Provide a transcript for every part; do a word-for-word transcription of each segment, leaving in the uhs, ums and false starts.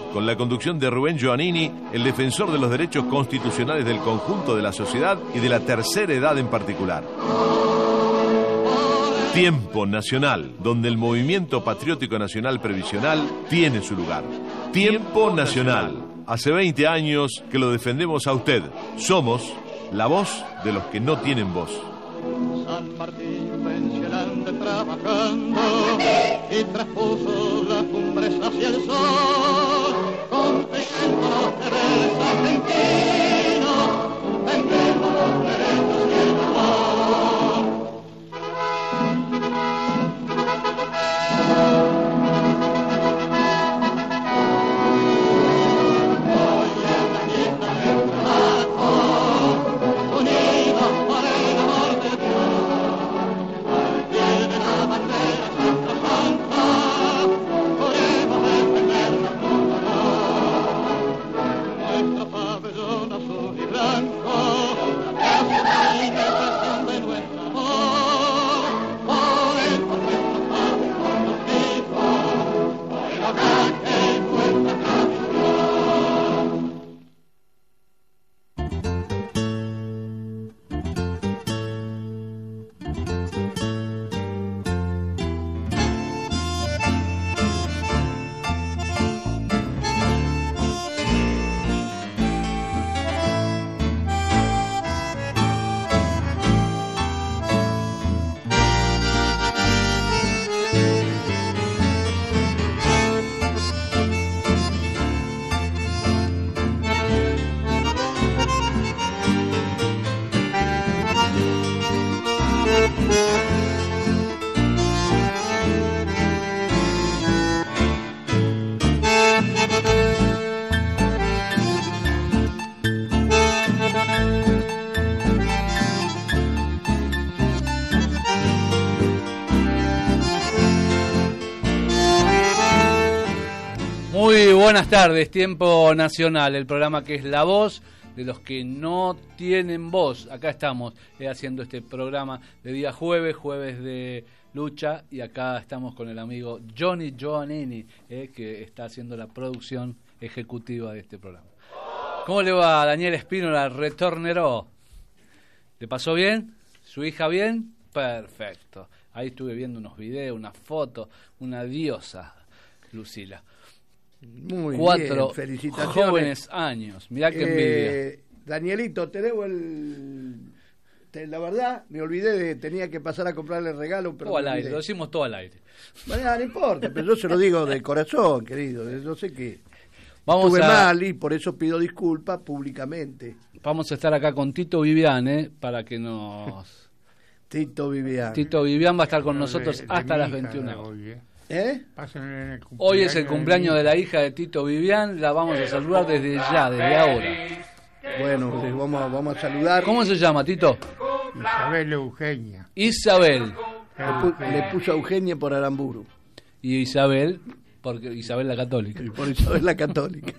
con la conducción de Rubén Giovannini, el defensor de los derechos constitucionales del conjunto de la sociedad y de la tercera edad en particular. Tiempo Nacional, donde el movimiento patriótico nacional previsional tiene su lugar. Tiempo Nacional. Hace veinte años que lo defendemos a usted. Somos la voz de los que no tienen voz. San Martín pensionante trabajando y traspuso las cumbres hacia el sol, confecando los deberes argentinos, vendemos los derechos y el amor. Muy buenas tardes, Tiempo Nacional, el programa que es la voz de los que no tienen voz. Acá estamos eh, haciendo este programa de día jueves, jueves de lucha, y acá estamos con el amigo Johnny Giovannini, eh, que está haciendo la producción ejecutiva de este programa. ¿Cómo le va a Daniel Espínola, retorneró? ¿Le pasó bien? ¿Su hija bien? Perfecto. Ahí estuve viendo unos videos, unas fotos, una diosa, Lucila. Muy Cuatro bien, felicitaciones. Jóvenes años, mirá qué envidia. Eh, Danielito, te debo el... Te, la verdad, me olvidé de... Tenía que pasar a comprarle el regalo, pero... Todo al aire, lo decimos todo al aire. Bueno, no importa, pero yo se lo digo de corazón, querido. Yo sé que Vamos estuve a... mal y por eso pido disculpas públicamente. Vamos a estar acá con Tito Vivian, ¿eh? Para que nos... Tito Vivian. Tito Vivian va a estar con nosotros de, de hasta las hija veintiuna horas. Hoy, ¿eh? ¿Eh? El Hoy es el cumpleaños de la hija de Tito Vivian, la vamos a saludar desde ya, desde ahora. Bueno, les vamos, vamos a saludar. ¿Cómo se llama, Tito? Isabel Eugenia. Isabel. Le, pu- le puso a Eugenia por Aramburu. Y Isabel, porque Isabel la Católica. Y por Isabel la Católica.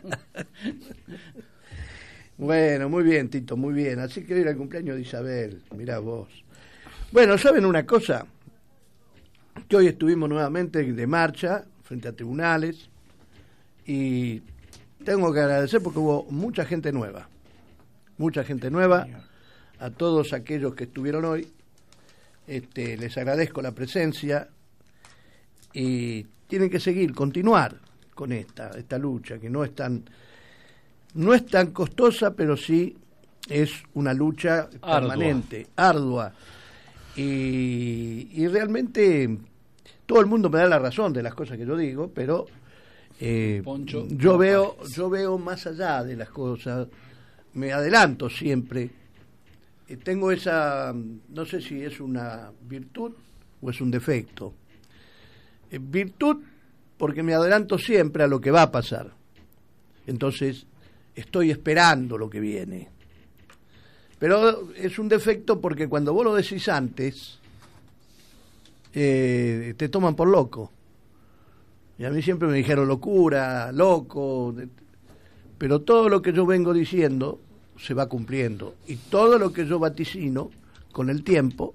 Bueno, muy bien, Tito, muy bien. Así que hoy era el cumpleaños de Isabel, mirá vos. Bueno, ¿saben una cosa? Que hoy estuvimos nuevamente de marcha frente a tribunales y tengo que agradecer porque hubo mucha gente nueva, mucha gente nueva, a todos aquellos que estuvieron hoy, este, les agradezco la presencia y tienen que seguir, continuar con esta, esta lucha que no es tan, no es tan costosa, pero sí es una lucha permanente, ardua, ardua. Y, y realmente todo el mundo me da la razón de las cosas que yo digo, pero eh, Poncho, yo veo yo veo más allá de las cosas, me adelanto siempre, eh, tengo esa, no sé si es una virtud o es un defecto, eh, virtud porque me adelanto siempre a lo que va a pasar, entonces estoy esperando lo que viene. Pero es un defecto porque cuando vos lo decís antes, eh, te toman por loco. Y a mí siempre me dijeron locura, loco. Pero todo lo que yo vengo diciendo se va cumpliendo. Y todo lo que yo vaticino con el tiempo,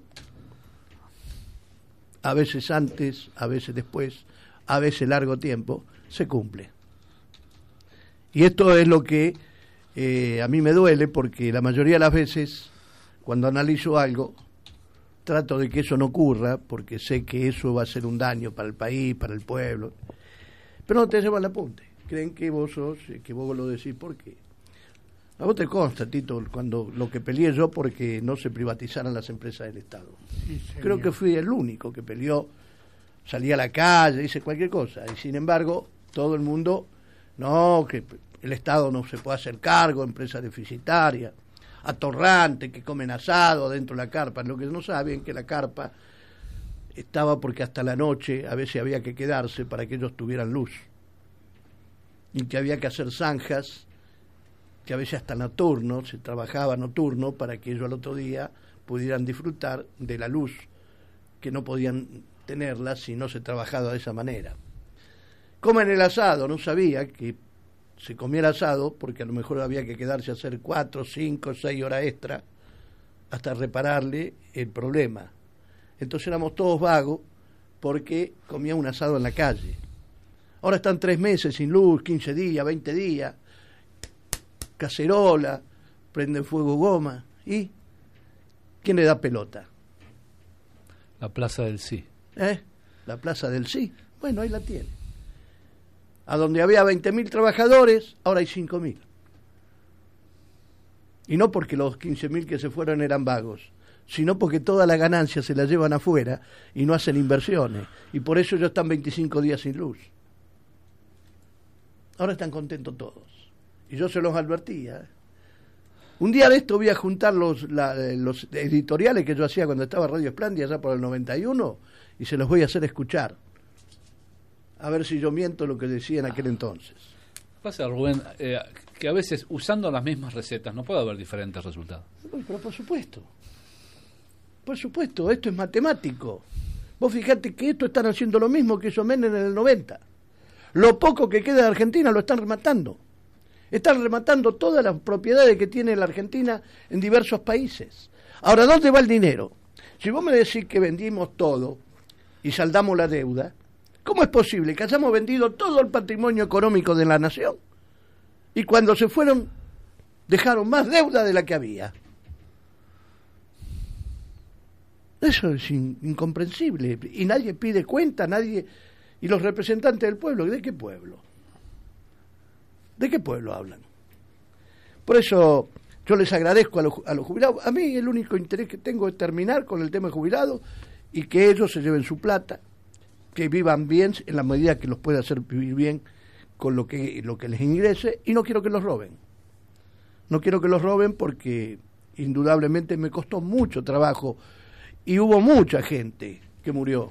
a veces antes, a veces después, a veces largo tiempo, se cumple. Y esto es lo que eh, a mí me duele, porque la mayoría de las veces, cuando analizo algo, trato de que eso no ocurra, porque sé que eso va a ser un daño para el país, para el pueblo. Pero no te llevan el apunte. Creen que vos sos, que vos lo decís, ¿por qué? A vos te consta, Tito, cuando lo que peleé yo porque no se privatizaran las empresas del Estado. Sí, Creo que fui el único que peleó, salí a la calle, hice cualquier cosa. Y sin embargo, todo el mundo, no, que el Estado no se puede hacer cargo, empresas deficitarias, atorrantes que comen asado dentro de la carpa. Lo que no saben que la carpa estaba porque hasta la noche a veces había que quedarse para que ellos tuvieran luz. Y que había que hacer zanjas, que a veces hasta nocturno, se trabajaba nocturno para que ellos al otro día pudieran disfrutar de la luz, que no podían tenerla si no se trabajaba de esa manera. Comen el asado, no sabía que se comiera asado, porque a lo mejor había que quedarse a hacer cuatro, cinco, seis horas extra hasta repararle el problema. Entonces éramos todos vagos porque comían un asado en la calle. Ahora están tres meses sin luz, quince días, veinte días, cacerola, prenden fuego goma. ¿Y quién le da pelota? La Plaza del Sí. ¿Eh? La Plaza del Sí. Bueno, ahí la tiene. A donde había veinte mil trabajadores, ahora hay cinco mil. Y no porque los quince mil que se fueron eran vagos, sino porque toda la ganancia se la llevan afuera y no hacen inversiones. Y por eso ellos están veinticinco días sin luz. Ahora están contentos todos. Y yo se los advertía. ¿eh? Un día de esto voy a juntar los, la, los editoriales que yo hacía cuando estaba Radio Esplandia, allá por el noventa y uno, y se los voy a hacer escuchar. A ver si yo miento lo que decía en aquel entonces. Pasa, Rubén, eh, que a veces usando las mismas recetas no puede haber diferentes resultados. Uy, pero por supuesto. Por supuesto, esto es matemático. Vos fijate que esto están haciendo lo mismo que hizo Menem en el noventa. Lo poco que queda de Argentina lo están rematando. Están rematando todas las propiedades que tiene la Argentina en diversos países. Ahora, ¿dónde va el dinero? Si vos me decís que vendimos todo y saldamos la deuda, ¿cómo es posible que hayamos vendido todo el patrimonio económico de la nación y cuando se fueron dejaron más deuda de la que había? Eso es in- incomprensible y nadie pide cuenta, nadie. Y los representantes del pueblo, ¿de qué pueblo? ¿De qué pueblo hablan? Por eso yo les agradezco a los, a los jubilados. A mí el único interés que tengo es terminar con el tema de jubilados y que ellos se lleven su plata, que vivan bien en la medida que los pueda hacer vivir bien con lo que, lo que les ingrese, y no quiero que los roben. No quiero que los roben porque indudablemente me costó mucho trabajo y hubo mucha gente que murió.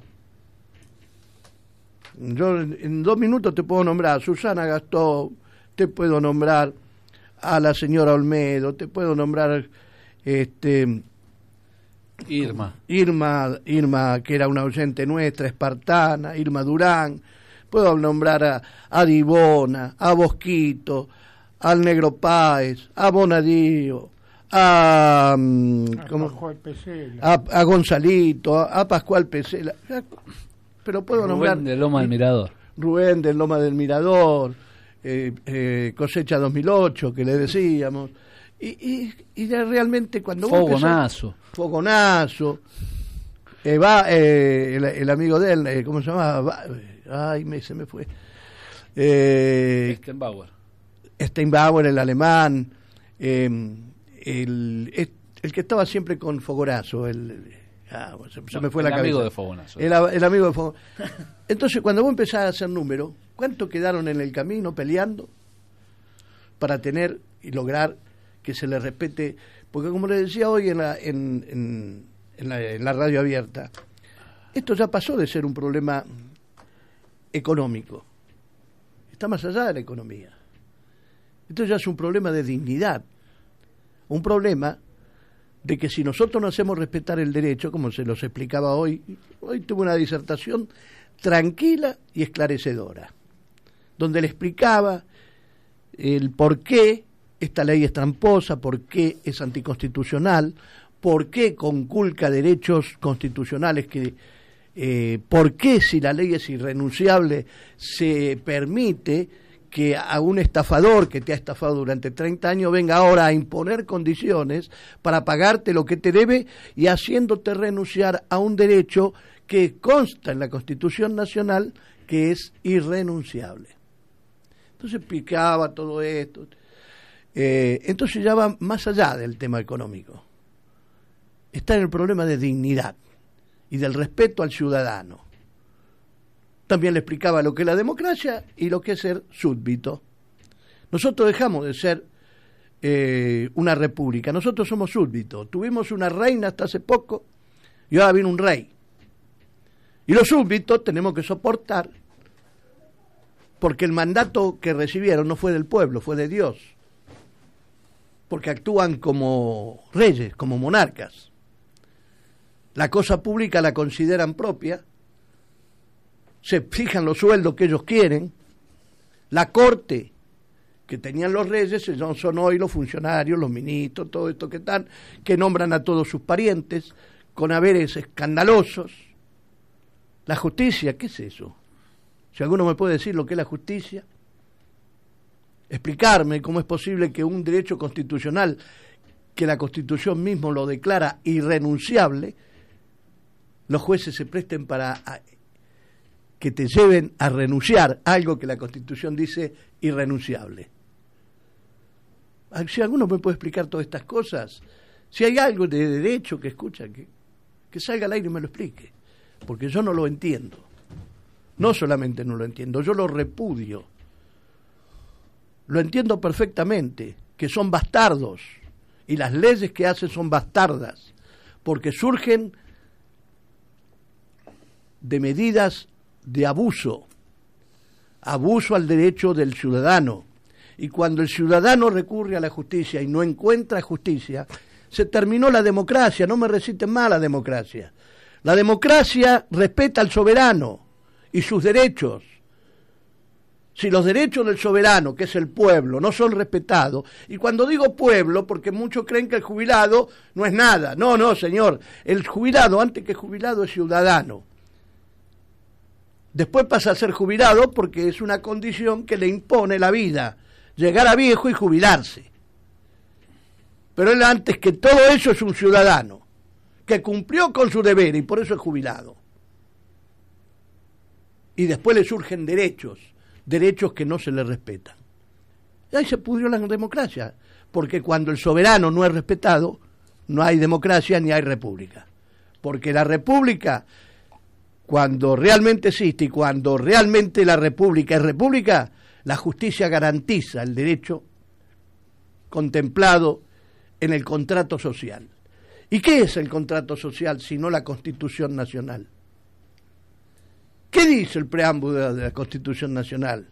Yo en dos minutos te puedo nombrar a Susana Gastón, te puedo nombrar a la señora Olmedo, te puedo nombrar este Irma. Irma, Irma que era una oyente nuestra, espartana, Irma Durán, puedo nombrar a, a Divona, a Bosquito, al Negro Páez, a Bonadío, a, A ¿cómo? Pascual Pesela. a, a Gonzalito, a, a Pascual Pesela, pero puedo Rubén nombrar de Loma del Mirador. Rubén del Loma del Mirador, eh, eh, Cosecha dos mil ocho, que le decíamos, y, y, y de realmente cuando vos empezás- Fogonazo. Fogonazo, eh, va, eh, el, el amigo de él, eh, ¿cómo se llama? Va- ay, me, se me fue. Eh, Steinbauer. Steinbauer, el alemán, eh, el, el, el que estaba siempre con Fogonazo, el, ah, se, se No, me fue el la cabeza. amigo de Fogonazo. El, el amigo de Fogonazo. Entonces, cuando vos empezás a hacer números, ¿cuánto quedaron en el camino peleando para tener y lograr que se les respete? Porque como les decía hoy en la, en, en, en la, en la radio abierta, esto ya pasó de ser un problema económico. Está más allá de la economía. Esto ya es un problema de dignidad. Un problema de que si nosotros no hacemos respetar el derecho, como se los explicaba hoy, hoy tuve una disertación tranquila y esclarecedora, donde le explicaba el por qué esta ley es tramposa, por qué es anticonstitucional, por qué conculca derechos constitucionales, que eh, por qué si la ley es irrenunciable se permite que a un estafador que te ha estafado durante treinta años venga ahora a imponer condiciones para pagarte lo que te debe y haciéndote renunciar a un derecho que consta en la Constitución Nacional que es irrenunciable. Entonces picaba todo esto. Eh, entonces ya va más allá del tema económico. Está en el problema de dignidad y del respeto al ciudadano. También le explicaba lo que es la democracia y lo que es ser súbdito. Nosotros dejamos de ser eh, una república, nosotros somos súbditos. Tuvimos una reina hasta hace poco y ahora viene un rey. Y los súbditos tenemos que soportar porque el mandato que recibieron no fue del pueblo, fue de Dios. Porque actúan como reyes, como monarcas. La cosa pública la consideran propia, se fijan los sueldos que ellos quieren. La corte que tenían los reyes son hoy los funcionarios, los ministros, todo esto que están, que nombran a todos sus parientes con haberes escandalosos. La justicia, ¿qué es eso? Si alguno me puede decir lo que es la justicia, explicarme cómo es posible que un derecho constitucional, que la Constitución mismo lo declara irrenunciable, los jueces se presten para que te lleven a renunciar a algo que la Constitución dice irrenunciable. Si alguno me puede explicar todas estas cosas, si hay algo de derecho que escucha, que, que salga al aire y me lo explique, porque yo no lo entiendo. No solamente no lo entiendo, yo lo repudio. Lo entiendo perfectamente, que son bastardos, y las leyes que hacen son bastardas, porque surgen de medidas de abuso, abuso al derecho del ciudadano, y cuando el ciudadano recurre a la justicia y no encuentra justicia, se terminó la democracia. No me reciten más la democracia. La democracia respeta al soberano y sus derechos. Si los derechos del soberano, que es el pueblo, no son respetados, y cuando digo pueblo, porque muchos creen que el jubilado no es nada, no, no, señor, el jubilado, antes que jubilado, es ciudadano. Después pasa a ser jubilado porque es una condición que le impone la vida, llegar a viejo y jubilarse. Pero él antes que todo eso es un ciudadano, que cumplió con su deber y por eso es jubilado. Y después le surgen derechos, derechos que no se le respetan. Y ahí se pudrió la democracia, porque cuando el soberano no es respetado, no hay democracia ni hay república. Porque la república, cuando realmente existe y cuando realmente la república es república, la justicia garantiza el derecho contemplado en el contrato social. ¿Y qué es el contrato social sino la Constitución Nacional? ¿Qué dice el preámbulo de la Constitución Nacional?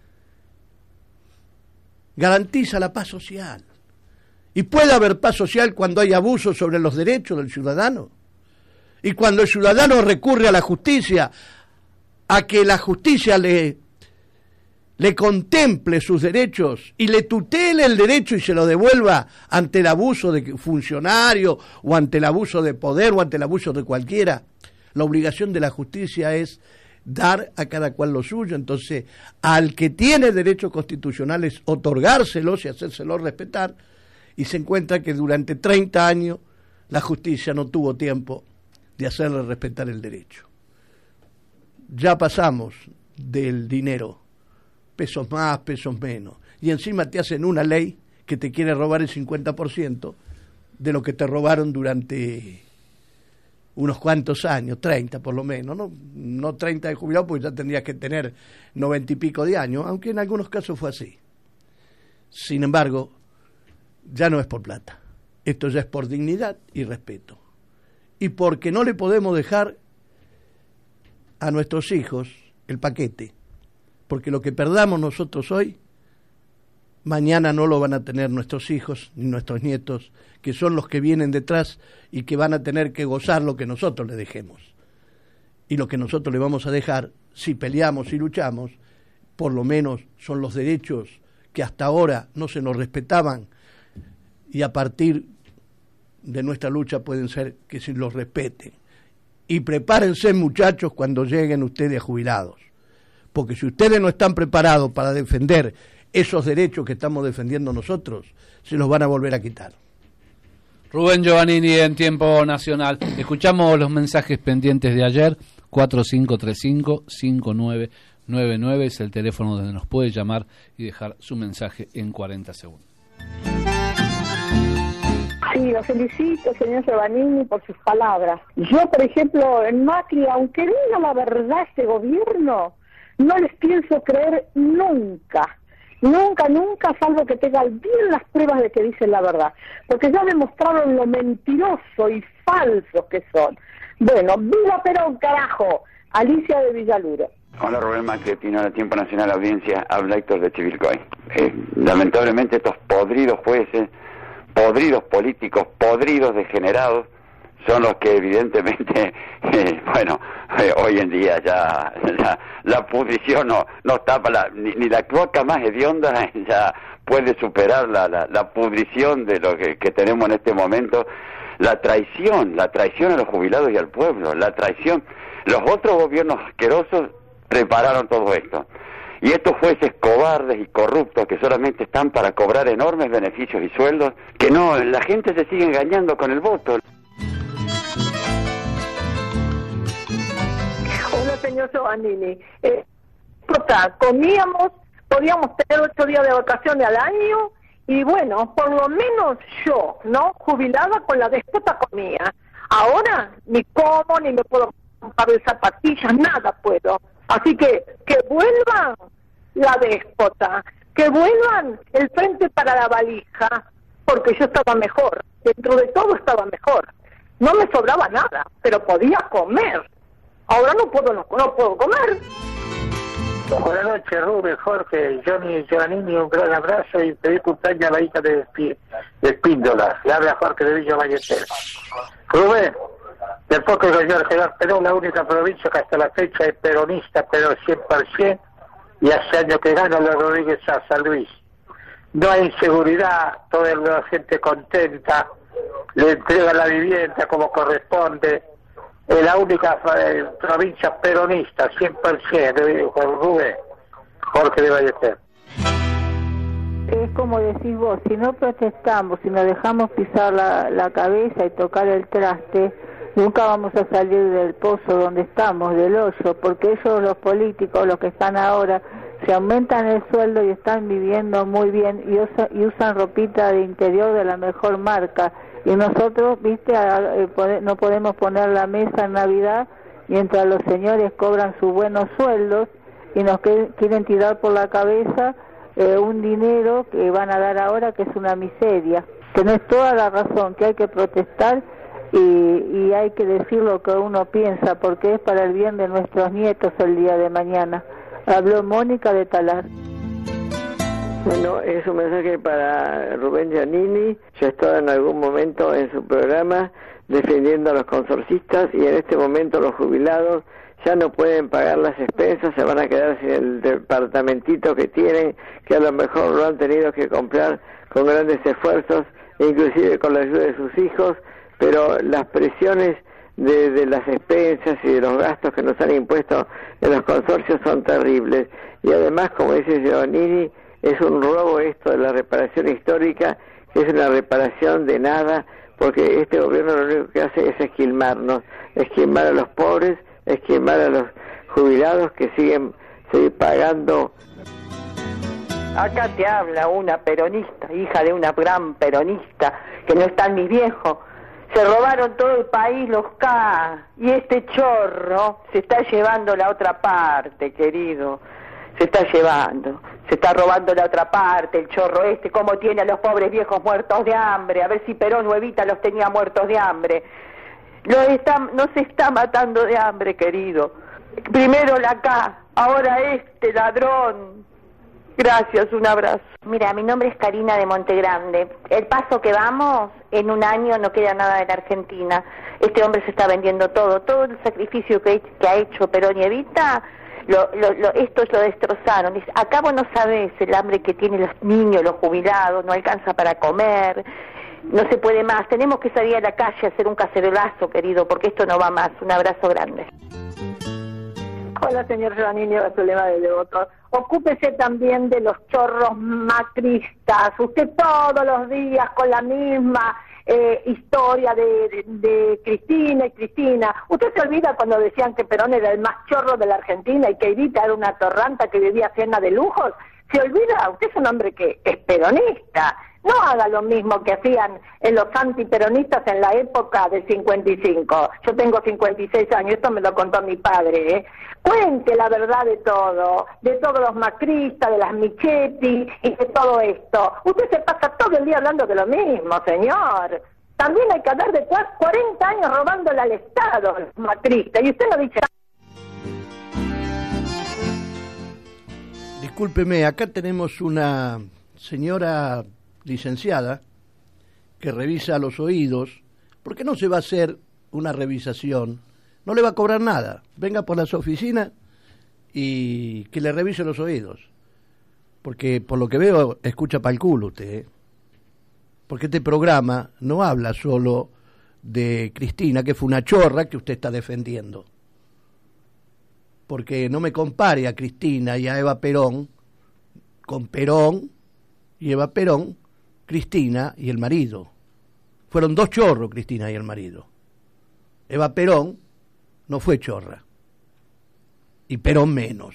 Garantiza la paz social. ¿Y puede haber paz social cuando hay abuso sobre los derechos del ciudadano? Y cuando el ciudadano recurre a la justicia, a que la justicia le, le contemple sus derechos y le tutele el derecho y se lo devuelva ante el abuso de funcionario o ante el abuso de poder o ante el abuso de cualquiera. La obligación de la justicia es dar a cada cual lo suyo. Entonces, al que tiene derechos constitucionales, otorgárselos y hacérselos respetar, y se encuentra que durante treinta años la justicia no tuvo tiempo de hacerle respetar el derecho. Ya pasamos del dinero, pesos más, pesos menos, y encima te hacen una ley que te quiere robar el cincuenta por ciento de lo que te robaron durante unos cuantos años, treinta por lo menos, no, no treinta de jubilado, porque ya tendrías que tener noventa y pico de años, aunque en algunos casos fue así. Sin embargo, ya no es por plata, esto ya es por dignidad y respeto. Y porque no le podemos dejar a nuestros hijos el paquete, porque lo que perdamos nosotros hoy, mañana no lo van a tener nuestros hijos ni nuestros nietos, que son los que vienen detrás y que van a tener que gozar lo que nosotros le dejemos. Y lo que nosotros le vamos a dejar, si peleamos y luchamos, por lo menos son los derechos que hasta ahora no se nos respetaban, y a partir de nuestra lucha pueden ser que se los respeten. Y prepárense, muchachos, cuando lleguen ustedes jubilados, porque si ustedes no están preparados para defender esos derechos que estamos defendiendo nosotros, se los van a volver a quitar. Rubén Giovannini en Tiempo Nacional. Escuchamos los mensajes pendientes de ayer. Cuatro cinco tres cinco, cinco nueve nueve nueve es el teléfono donde nos puede llamar y dejar su mensaje en cuarenta segundos. Sí, lo felicito, señor Giovannini, por sus palabras. Yo, por ejemplo, en Macri, aunque diga la verdad este gobierno, no les pienso creer nunca. Nunca, nunca, salvo que tengan bien las pruebas de que dicen la verdad. Porque ya demostraron lo mentiroso y falsos que son. Bueno, ¡viva Perón, carajo! Alicia de Villaluro. Hola, Rubén Macri, Pino de Tiempo Nacional, audiencia, habla Héctor de Chivilcoy. Eh, lamentablemente estos podridos jueces, podridos políticos, podridos degenerados, son los que evidentemente, eh, bueno, eh, hoy en día ya la, la pudrición no, no tapa, la, ni, ni la cloaca más hedionda ya puede superar la, la, la pudrición de lo que, que tenemos en este momento. La traición, la traición a los jubilados y al pueblo, la traición. Los otros gobiernos asquerosos prepararon todo esto. Y estos jueces cobardes y corruptos que solamente están para cobrar enormes beneficios y sueldos, que no, la gente se sigue engañando con el voto. Hola, señor Giovannini. Eh, comíamos, podíamos tener ocho días de vacaciones al año, y bueno, por lo menos yo, ¿no? Jubilada con la déspota comía. Ahora ni como, ni me puedo comprar zapatillas, nada puedo. Así que, que vuelvan la déspota, que vuelvan el frente para la valija, porque yo estaba mejor, dentro de todo estaba mejor. No me sobraba nada, pero podía comer. Ahora no puedo, no, no puedo comer. Buenas noches, Rubén, Jorge, Johnny, Giovannini, un gran abrazo y feliz cumpleaños a la hija de, de Espíndola. Le habla Jorge de Villa Ballester. Rubén, después que el señor Gerardo Perón, la única provincia que hasta la fecha es peronista, pero cien por ciento, y hace años que gana la Rodríguez a San Luis. No hay inseguridad, toda la gente contenta, le entrega la vivienda como corresponde. Es la única eh, provincia peronista, cien por ciento, Juan Rubén, Jorge de Ballester. Es como decís vos, si no protestamos, si nos dejamos pisar la, la cabeza y tocar el traste, nunca vamos a salir del pozo donde estamos, del hoyo, porque ellos, los políticos, los que están ahora, se aumentan el sueldo y están viviendo muy bien y, usa, y usan ropita de interior de la mejor marca. Y nosotros, viste, a, eh, pode, no podemos poner la mesa en Navidad mientras los señores cobran sus buenos sueldos y nos que, quieren tirar por la cabeza eh, un dinero que van a dar ahora, que es una miseria. Tenés toda la razón, que hay que protestar y, y hay que decir lo que uno piensa, porque es para el bien de nuestros nietos el día de mañana. Habló Mónica de Talar. Bueno, es un mensaje para Rubén Giovannini. Yo he estado en algún momento en su programa defendiendo a los consorcistas y en este momento los jubilados ya no pueden pagar las expensas, se van a quedar sin el departamentito que tienen, que a lo mejor lo han tenido que comprar con grandes esfuerzos, inclusive con la ayuda de sus hijos, pero las presiones de, de las expensas y de los gastos que nos han impuesto en los consorcios son terribles. Y además, como dice Giovannini, es un robo esto de la reparación histórica, es una reparación de nada, porque este gobierno lo único que hace es esquilmarnos, esquilmar a los pobres, esquilmar a los jubilados que siguen seguir pagando. Acá te habla una peronista, hija de una gran peronista, que no están mis viejos. Se robaron todo el país los K, y este chorro se está llevando la otra parte, querido. Se está llevando, se está robando la otra parte, el chorro este, como tiene a los pobres viejos muertos de hambre, a ver si Perón o Evita los tenía muertos de hambre. Los está, no se está matando de hambre, querido. Primero la K, ahora este ladrón. Gracias, un abrazo. Mira, mi nombre es Karina de Montegrande. El paso que vamos, en un año no queda nada de la Argentina. Este hombre se está vendiendo todo, todo el sacrificio que, que ha hecho Perón y Evita. Lo, lo, lo, estos lo destrozaron. Acá vos no sabés el hambre que tienen los niños, los jubilados, no alcanza para comer, no se puede más. Tenemos que salir a la calle a hacer un cacerolazo, querido, porque esto no va más. Un abrazo grande. Hola, señor Giovannini, el problema del devoto. Ocúpese también de los chorros macristas. Usted todos los días con la misma eh, historia de, de, de Cristina y Cristina. Usted se olvida cuando decían que Perón era el más chorro de la Argentina y que Evita era una torranta que vivía cena de lujos. Se olvida, usted es un hombre que es peronista. No haga lo mismo que hacían en los antiperonistas en la época del cincuenta y cinco. Yo tengo cincuenta y seis años, esto me lo contó mi padre, ¿eh? Cuente la verdad de todo, de todos los macristas, de las Michetti y de todo esto. Usted se pasa todo el día hablando de lo mismo, señor. También hay que hablar de cuarenta años robándole al Estado, los macristas, y usted no dice nada. Discúlpeme, acá tenemos una señora licenciada que revisa los oídos. ¿Por qué no se va a hacer una revisación? No le va a cobrar nada. Venga por las oficinas y que le revise los oídos. Porque por lo que veo escucha pa'l culo usted, ¿eh? Porque este programa no habla solo de Cristina, que fue una chorra que usted está defendiendo. Porque no me compare a Cristina y a Eva Perón con Perón y Eva Perón, Cristina y el marido. Fueron dos chorros, Cristina y el marido. Eva Perón no fue chorra. Y Perón menos.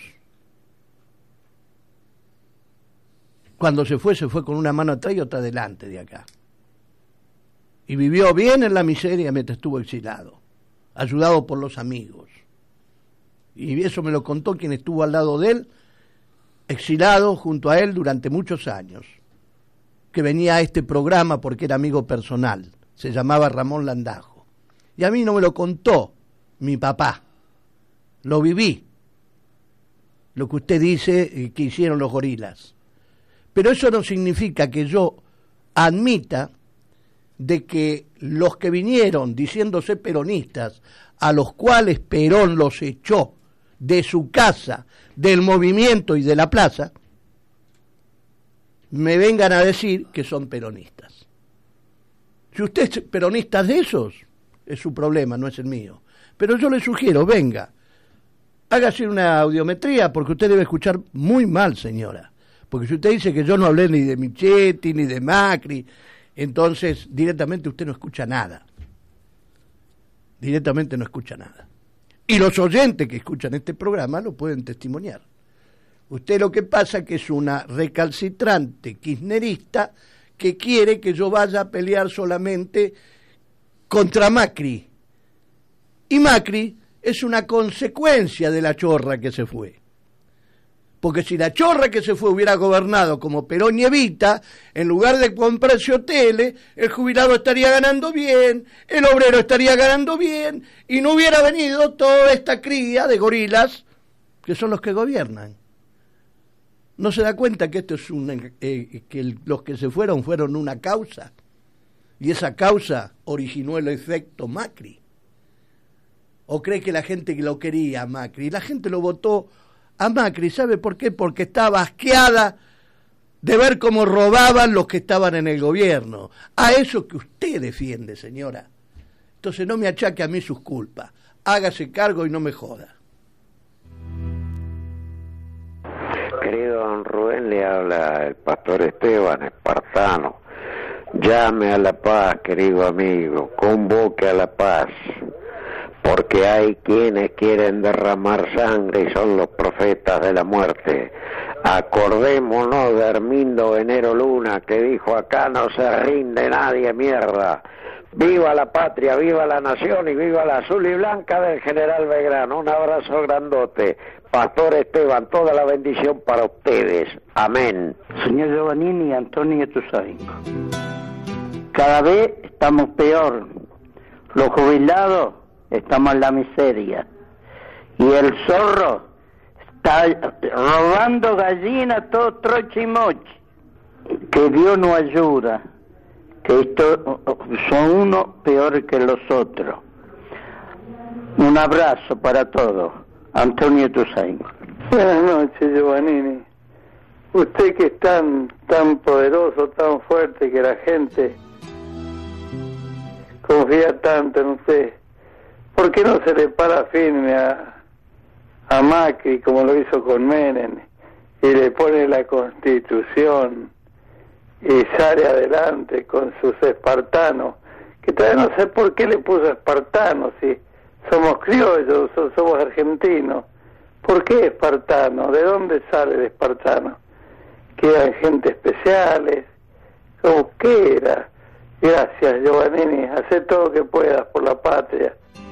Cuando se fue, se fue con una mano atrás y otra adelante de acá. Y vivió bien en la miseria mientras estuvo exilado, ayudado por los amigos. Y eso me lo contó quien estuvo al lado de él, exilado junto a él durante muchos años, que venía a este programa porque era amigo personal, se llamaba Ramón Landajo. Y a mí no me lo contó mi papá, lo viví, lo que usted dice que hicieron los gorilas. Pero eso no significa que yo admita de que los que vinieron diciéndose peronistas, a los cuales Perón los echó de su casa, del movimiento y de la plaza, me vengan a decir que son peronistas. Si usted es peronista de esos, es su problema, no es el mío. Pero yo le sugiero, venga, hágase una audiometría, porque usted debe escuchar muy mal, señora. Porque si usted dice que yo no hablé ni de Michetti, ni de Macri, entonces directamente usted no escucha nada. Directamente no escucha nada. Y los oyentes que escuchan este programa lo pueden testimoniar. Usted lo que pasa que es una recalcitrante kirchnerista que quiere que yo vaya a pelear solamente contra Macri. Y Macri es una consecuencia de la chorra que se fue. Porque si la chorra que se fue hubiera gobernado como Perón y Evita, en lugar de comprarse hoteles, el jubilado estaría ganando bien, el obrero estaría ganando bien, y no hubiera venido toda esta cría de gorilas que son los que gobiernan. ¿No se da cuenta que esto es una, eh, que el, los que se fueron fueron una causa? Y esa causa originó el efecto Macri. ¿O cree que la gente que lo quería a Macri? La gente lo votó a Macri, ¿sabe por qué? Porque estaba asqueada de ver cómo robaban los que estaban en el gobierno. A eso que usted defiende, señora. Entonces no me achaque a mí sus culpas. Hágase cargo y no me joda. Querido don Rubén, le habla el pastor Esteban, espartano. Llame a la paz, querido amigo, convoque a la paz, porque hay quienes quieren derramar sangre y son los profetas de la muerte. Acordémonos de Hermindo Venero Luna, que dijo: acá no se rinde nadie, mierda. Viva la patria, viva la nación y viva la azul y blanca del general Belgrano. Un abrazo grandote. Pastor Esteban, toda la bendición para ustedes. Amén. Señor Giovannini y Antonio Tusainco, cada vez estamos peor. Los jubilados estamos en la miseria. Y el zorro está robando gallinas, todo troche y moche. Que Dios nos ayuda. Que esto son unos peores que los otros. Un abrazo para todos. Antonio Tusainco. Buenas noches, Giovannini. Usted que es tan, tan poderoso, tan fuerte, que la gente confía tanto en usted, ¿por qué no se le para firme a, a Macri como lo hizo con Menem y le pone la Constitución y sale adelante con sus espartanos, que todavía no sé por qué le puso espartanos si somos criollos, somos argentinos. ¿Por qué espartano? ¿De dónde sale el espartano? ¿Que eran gente especiales? ¿Cómo qué era? Gracias, Giovannini, haz todo lo que puedas por la patria.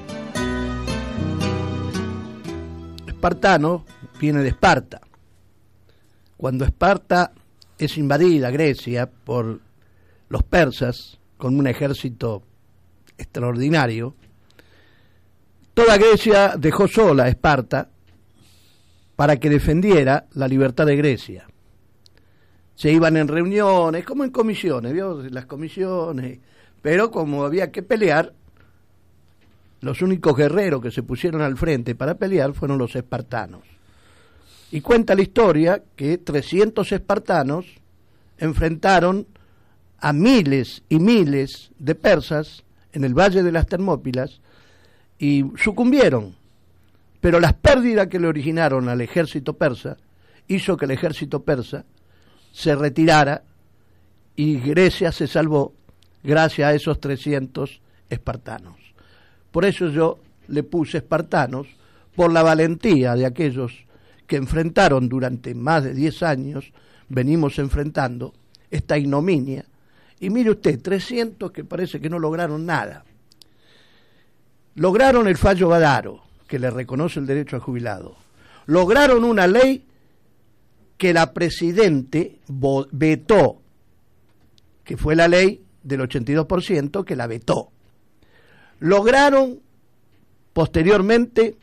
Espartano viene de Esparta. Cuando Esparta es invadida, Grecia, por los persas, con un ejército extraordinario, toda Grecia dejó sola a Esparta para que defendiera la libertad de Grecia. Se iban en reuniones, como en comisiones, ¿vio? Las comisiones, pero como había que pelear, los únicos guerreros que se pusieron al frente para pelear fueron los espartanos. Y cuenta la historia que trescientos espartanos enfrentaron a miles y miles de persas en el Valle de las Termópilas y sucumbieron. Pero las pérdidas que le originaron al ejército persa hizo que el ejército persa se retirara y Grecia se salvó gracias a esos trescientos espartanos. Por eso yo le puse espartanos, por la valentía de aquellos que enfrentaron durante más de diez años, venimos enfrentando esta ignominia. Y mire usted, trescientos que parece que no lograron nada. Lograron el fallo Badaro, que le reconoce el derecho al jubilado. Lograron una ley que la Presidente vetó, que fue la ley del ochenta y dos por ciento que la vetó. Lograron posteriormente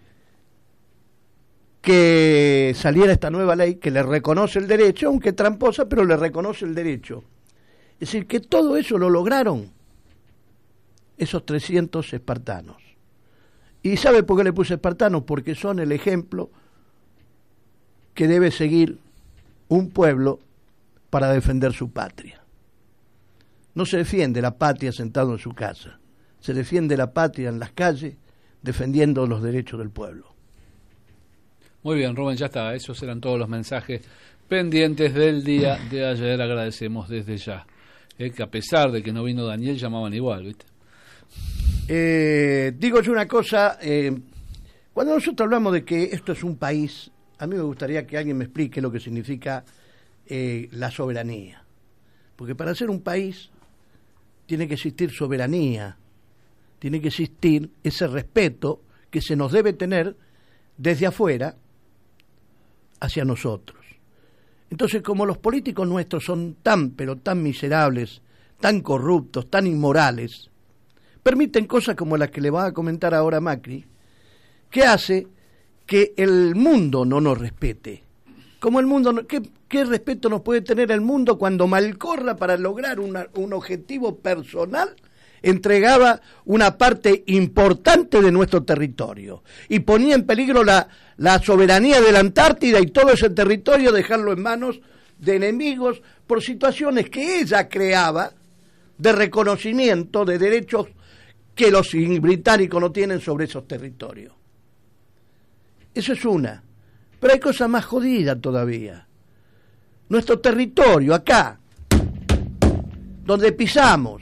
que saliera esta nueva ley que le reconoce el derecho, aunque tramposa, pero le reconoce el derecho. Es decir, que todo eso lo lograron esos trescientos espartanos. ¿Y sabe por qué le puse espartanos? Porque son el ejemplo que debe seguir un pueblo para defender su patria. No se defiende la patria sentado en su casa, se defiende la patria en las calles, defendiendo los derechos del pueblo. Muy bien, Rubén, ya está. Esos eran todos los mensajes pendientes del día de ayer. Agradecemos desde ya. Eh, que a pesar de que no vino Daniel, llamaban igual, ¿viste? Eh, digo yo una cosa, eh, cuando nosotros hablamos de que esto es un país, a mí me gustaría que alguien me explique lo que significa eh, la soberanía. Porque para ser un país tiene que existir soberanía, tiene que existir ese respeto que se nos debe tener desde afuera hacia nosotros. Entonces, como los políticos nuestros son tan, pero tan miserables, tan corruptos, tan inmorales, permiten cosas como las que le va a comentar ahora Macri, que hace que el mundo no nos respete. Como el mundo, no, ¿qué, ¿qué respeto nos puede tener el mundo cuando Malcorra, para lograr una, un objetivo personal, entregaba una parte importante de nuestro territorio y ponía en peligro la, la soberanía de la Antártida y todo ese territorio, dejarlo en manos de enemigos por situaciones que ella creaba de reconocimiento de derechos que los británicos no tienen sobre esos territorios? Eso es una. Pero hay cosas más jodidas todavía. Nuestro territorio, acá, donde pisamos,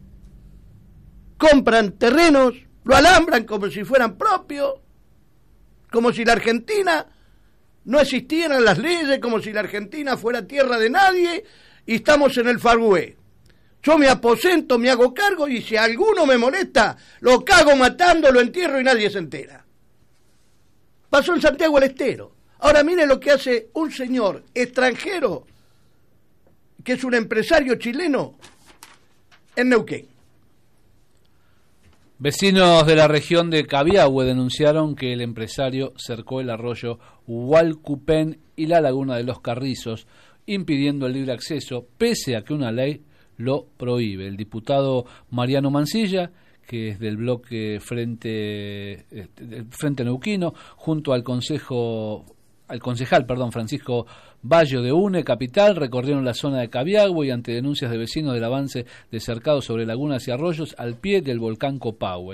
compran terrenos, lo alambran como si fueran propios, como si la Argentina no existieran las leyes, como si la Argentina fuera tierra de nadie, y estamos en el Far West. Yo me aposento, me hago cargo, y si alguno me molesta, lo cago matando, lo entierro y nadie se entera. Pasó en Santiago del Estero. Ahora mire lo que hace un señor extranjero, que es un empresario chileno, en Neuquén. Vecinos de la región de Cabiahue denunciaron que el empresario cercó el arroyo Hualcupén y la laguna de los Carrizos, impidiendo el libre acceso, pese a que una ley lo prohíbe. El diputado Mariano Mansilla, que es del bloque Frente, del Frente Neuquino, junto al consejo, al concejal, perdón, Francisco Bayo de UNE Capital, recorrieron la zona de Cabiahue y ante denuncias de vecinos del avance de cercado sobre lagunas y arroyos al pie del volcán Copahue.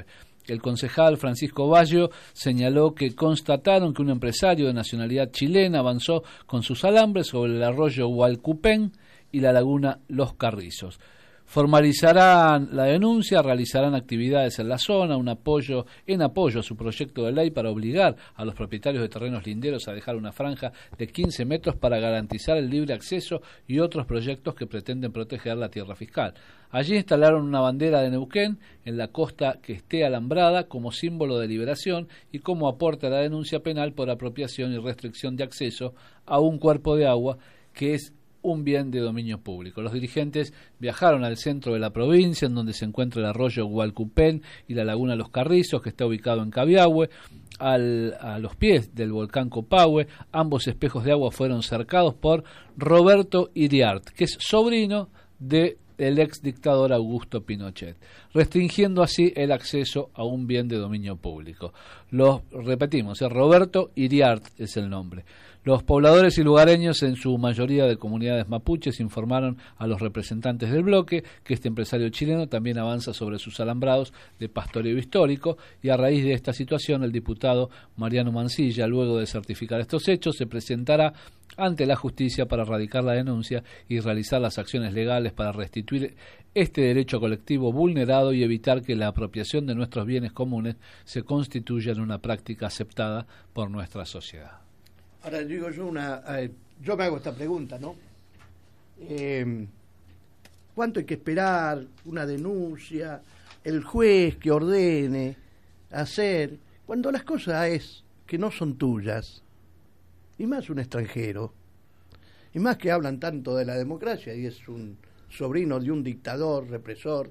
El concejal Francisco Baggio señaló que constataron que un empresario de nacionalidad chilena avanzó con sus alambres sobre el arroyo Hualcupén y la laguna Los Carrizos. Formalizarán la denuncia, realizarán actividades en la zona, un apoyo en apoyo a su proyecto de ley para obligar a los propietarios de terrenos linderos a dejar una franja de quince metros para garantizar el libre acceso y otros proyectos que pretenden proteger la tierra fiscal. Allí instalaron una bandera de Neuquén en la costa que esté alambrada como símbolo de liberación y como aporte a la denuncia penal por apropiación y restricción de acceso a un cuerpo de agua que es un bien de dominio público. Los dirigentes viajaron al centro de la provincia, en donde se encuentra el arroyo Hualcupén y la laguna Los Carrizos, que está ubicado en Cabiahue, al, a los pies del volcán Copahue. Ambos espejos de agua fueron cercados por Roberto Iriart, que es sobrino de el ex dictador Augusto Pinochet, restringiendo así el acceso a un bien de dominio público. Los repetimos, eh, Roberto Iriart es el nombre. Los pobladores y lugareños, en su mayoría de comunidades mapuches, informaron a los representantes del bloque que este empresario chileno también avanza sobre sus alambrados de pastoreo histórico, y a raíz de esta situación el diputado Mariano Mansilla, luego de certificar estos hechos, se presentará ante la justicia para radicar la denuncia y realizar las acciones legales para restituir este derecho colectivo vulnerado y evitar que la apropiación de nuestros bienes comunes se constituya en una práctica aceptada por nuestra sociedad. Ahora digo yo una, eh, yo me hago esta pregunta, ¿no? Eh, ¿Cuánto hay que esperar una denuncia, el juez que ordene hacer, cuando las cosas es que no son tuyas, y más un extranjero, y más que hablan tanto de la democracia y es un sobrino de un dictador, represor,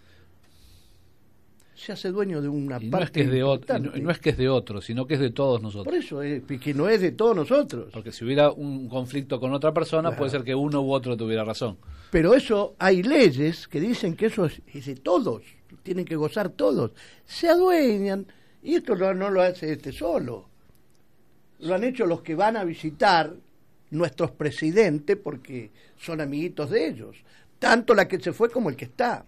se hace dueño de una y parte no es que es de otro, y no, y no es que es de otro, sino que es de todos nosotros. Por eso es que no es de todos nosotros. Porque si hubiera un conflicto con otra persona, claro, puede ser que uno u otro tuviera razón. Pero eso, hay leyes que dicen que eso es, es de todos, tienen que gozar todos. Se adueñan, y esto no, no lo hace este solo. Lo han hecho los que van a visitar nuestros presidentes porque son amiguitos de ellos. Tanto la que se fue como el que está.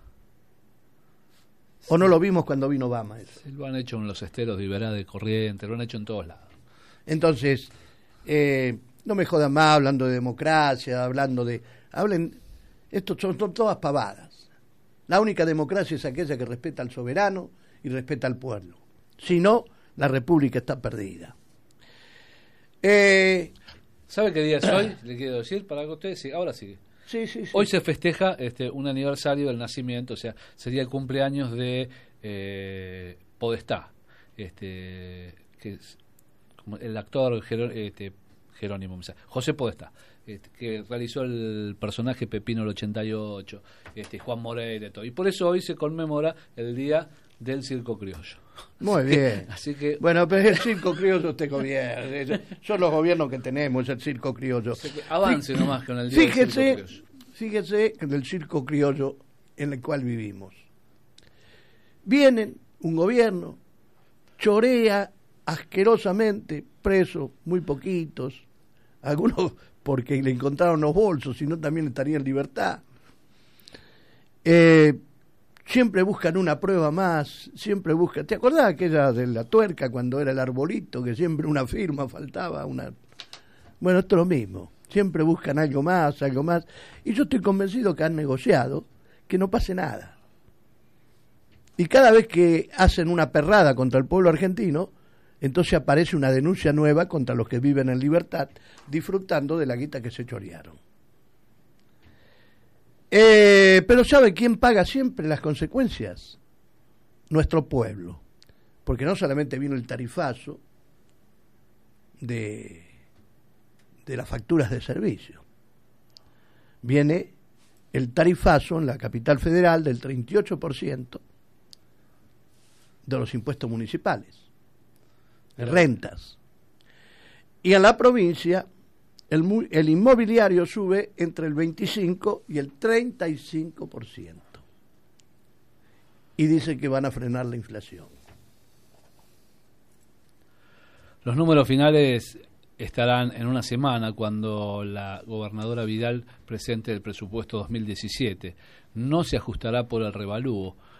¿O no lo vimos cuando vino Obama? Eso? Sí, lo han hecho en los esteros de Iberá, de Corrientes, lo han hecho en todos lados. Entonces, eh, no me jodan más hablando de democracia, hablando de... Hablen, esto son, son todas pavadas. La única democracia es aquella que respeta al soberano y respeta al pueblo. Si no, la república está perdida. Eh, ¿Sabe qué día es hoy? Le quiero decir, para que ustedes... Sí, ahora sigue. Sí, sí, sí. Hoy se festeja este, un aniversario del nacimiento, o sea, sería el cumpleaños de eh, Podestá, este, que es como el actor Jeró, este, Jerónimo, José Podestá, este, que realizó el personaje Pepino el ochenta y ocho, este, Juan Moreira y todo. Y por eso hoy se conmemora el Día del Circo Criollo. Muy bien. Así que, bueno, pero el circo criollo usted gobierna. Son los gobiernos que tenemos, el circo criollo. Avance Fí- nomás con el día fíjese, del circo criollo. Fíjese en el circo criollo en el cual vivimos. Vienen un gobierno, chorea asquerosamente, presos muy poquitos, algunos porque le encontraron los bolsos, si no también estaría en libertad. Eh... Siempre buscan una prueba más, siempre buscan... ¿Te acordás aquella de la tuerca cuando era el arbolito, que siempre una firma faltaba? una Bueno, esto es lo mismo. Siempre buscan algo más, algo más. Y yo estoy convencido que han negociado que no pase nada. Y cada vez que hacen una perrada contra el pueblo argentino, entonces aparece una denuncia nueva contra los que viven en libertad, disfrutando de la guita que se chorearon. Eh, pero ¿sabe quién paga siempre las consecuencias? Nuestro pueblo. Porque no solamente vino el tarifazo de, de las facturas de servicio. Viene el tarifazo en la capital federal del treinta y ocho por ciento de los impuestos municipales, de rentas. Y en la provincia... El, el inmobiliario sube entre el veinticinco y el treinta y cinco por ciento. Y dicen que van a frenar la inflación. Los números finales estarán en una semana cuando la gobernadora Vidal presente el presupuesto dos mil diecisiete. No se ajustará por el revalúo.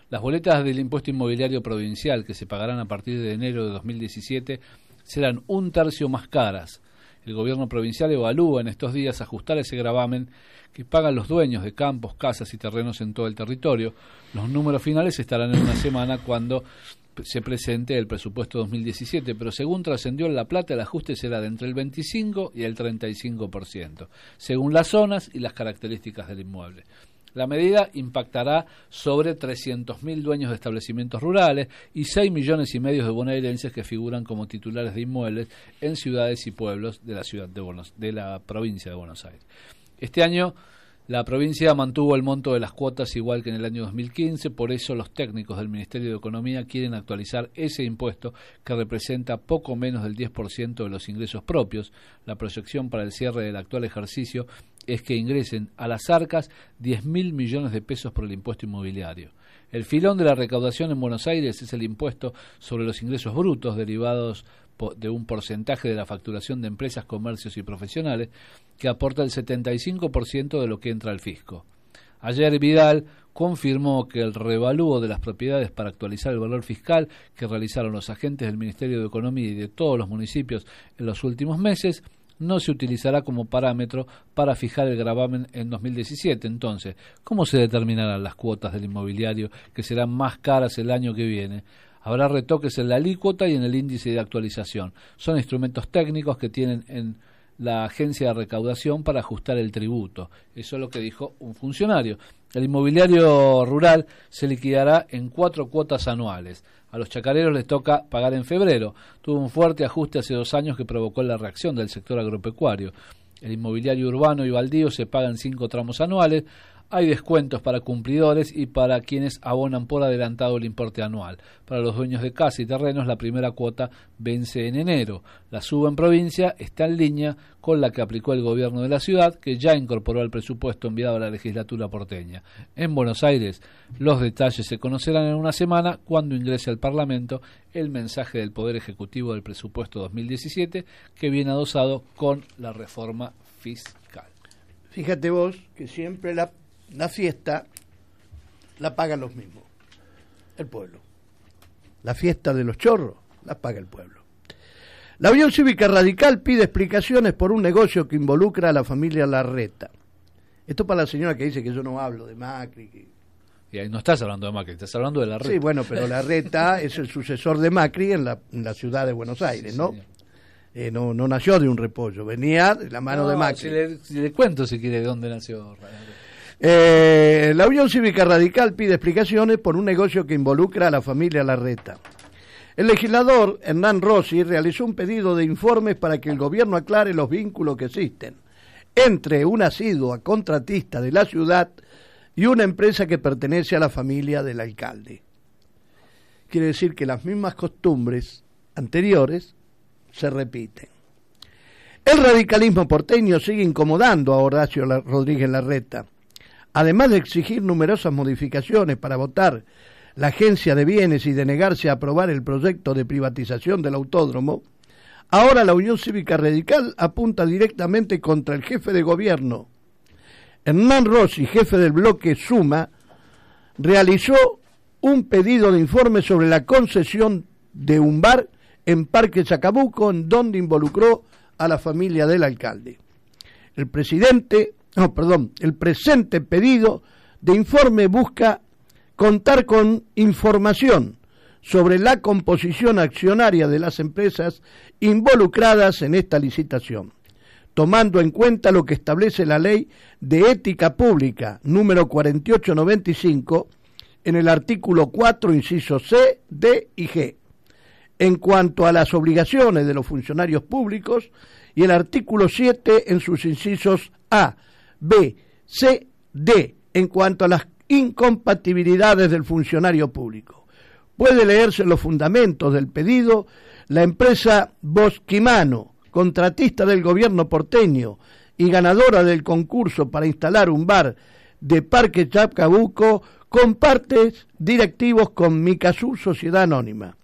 Las boletas del impuesto inmobiliario provincial que se pagarán a partir de enero de dos mil diecisiete serán un tercio más caras. El gobierno provincial evalúa en estos días ajustar ese gravamen que pagan los dueños de campos, casas y terrenos en todo el territorio. Los números finales estarán en una semana cuando se presente el presupuesto dos mil diecisiete, pero según trascendió en La Plata, el ajuste será de entre el veinticinco y el treinta y cinco por ciento, según las zonas y las características del inmueble. La medida impactará sobre trescientos mil dueños de establecimientos rurales y seis millones y medio de bonaerenses que figuran como titulares de inmuebles en ciudades y pueblos de la ciudad de Buenos, de la provincia de Buenos Aires. Este año la provincia mantuvo el monto de las cuotas igual que en el año dos mil quince, por eso los técnicos del Ministerio de Economía quieren actualizar ese impuesto que representa poco menos del diez por ciento de los ingresos propios. La proyección para el cierre del actual ejercicio es que ingresen a las arcas diez mil millones de pesos por el impuesto inmobiliario. El filón de la recaudación en Buenos Aires es el impuesto sobre los ingresos brutos derivados de un porcentaje de la facturación de empresas, comercios y profesionales que aporta el setenta y cinco por ciento de lo que entra al fisco. Ayer Vidal confirmó que el revalúo de las propiedades para actualizar el valor fiscal que realizaron los agentes del Ministerio de Economía y de todos los municipios en los últimos meses no se utilizará como parámetro para fijar el gravamen en dos mil diecisiete. Entonces, ¿cómo se determinarán las cuotas del inmobiliario que serán más caras el año que viene? Habrá retoques en la alícuota y en el índice de actualización. Son instrumentos técnicos que tienen en la agencia de recaudación para ajustar el tributo. Eso es lo que dijo un funcionario. El inmobiliario rural se liquidará en cuatro cuotas anuales. A los chacareros les toca pagar en febrero. Tuvo un fuerte ajuste hace dos años que provocó la reacción del sector agropecuario. El inmobiliario urbano y baldío se pagan cinco tramos anuales. Hay descuentos para cumplidores y para quienes abonan por adelantado el importe anual. Para los dueños de casa y terrenos, la primera cuota vence en enero. La suba en provincia está en línea con la que aplicó el gobierno de la ciudad, que ya incorporó al presupuesto enviado a la legislatura porteña. En Buenos Aires, los detalles se conocerán en una semana cuando ingrese al Parlamento el mensaje del Poder Ejecutivo del presupuesto dos mil diecisiete, que viene adosado con la reforma fiscal. Fíjate vos que siempre la La fiesta la pagan los mismos, el pueblo. La fiesta de los chorros la paga el pueblo. La Unión Cívica Radical pide explicaciones por un negocio que involucra a la familia Larreta. Esto para la señora que dice que yo no hablo de Macri. Que... Y ahí no estás hablando de Macri, estás hablando de Larreta. Sí, bueno, pero Larreta es el sucesor de Macri en la, en la ciudad de Buenos Aires, sí, ¿no? Eh, no, no nació de un repollo, venía de la mano no, de Macri. Si le, si le cuento si quiere de dónde nació. Eh, la Unión Cívica Radical pide explicaciones por un negocio que involucra a la familia Larreta. El legislador Hernán Rossi realizó un pedido de informes para que el gobierno aclare los vínculos que existen entre una asidua contratista de la ciudad y una empresa que pertenece a la familia del alcalde. Quiere decir que las mismas costumbres anteriores se repiten. El radicalismo porteño sigue incomodando a Horacio Rodríguez Larreta. Además de exigir numerosas modificaciones para votar la agencia de bienes y de negarse a aprobar el proyecto de privatización del autódromo, ahora la Unión Cívica Radical apunta directamente contra el jefe de gobierno. Hernán Rossi, jefe del bloque Suma, realizó un pedido de informe sobre la concesión de un bar en Parque Chacabuco, en donde involucró a la familia del alcalde. El presidente... No, perdón, el presente pedido de informe busca contar con información sobre la composición accionaria de las empresas involucradas en esta licitación, tomando en cuenta lo que establece la Ley de Ética Pública número cuarenta y ocho noventa y cinco en el artículo cuatro, inciso C, D y G, en cuanto a las obligaciones de los funcionarios públicos, y el artículo siete en sus incisos A, B, C, D, en cuanto a las incompatibilidades del funcionario público. Puede leerse en los fundamentos del pedido. La empresa Bosquimano, contratista del gobierno porteño y ganadora del concurso para instalar un bar de Parque Chacabuco, comparte directivos con Micasur Sociedad Anónima.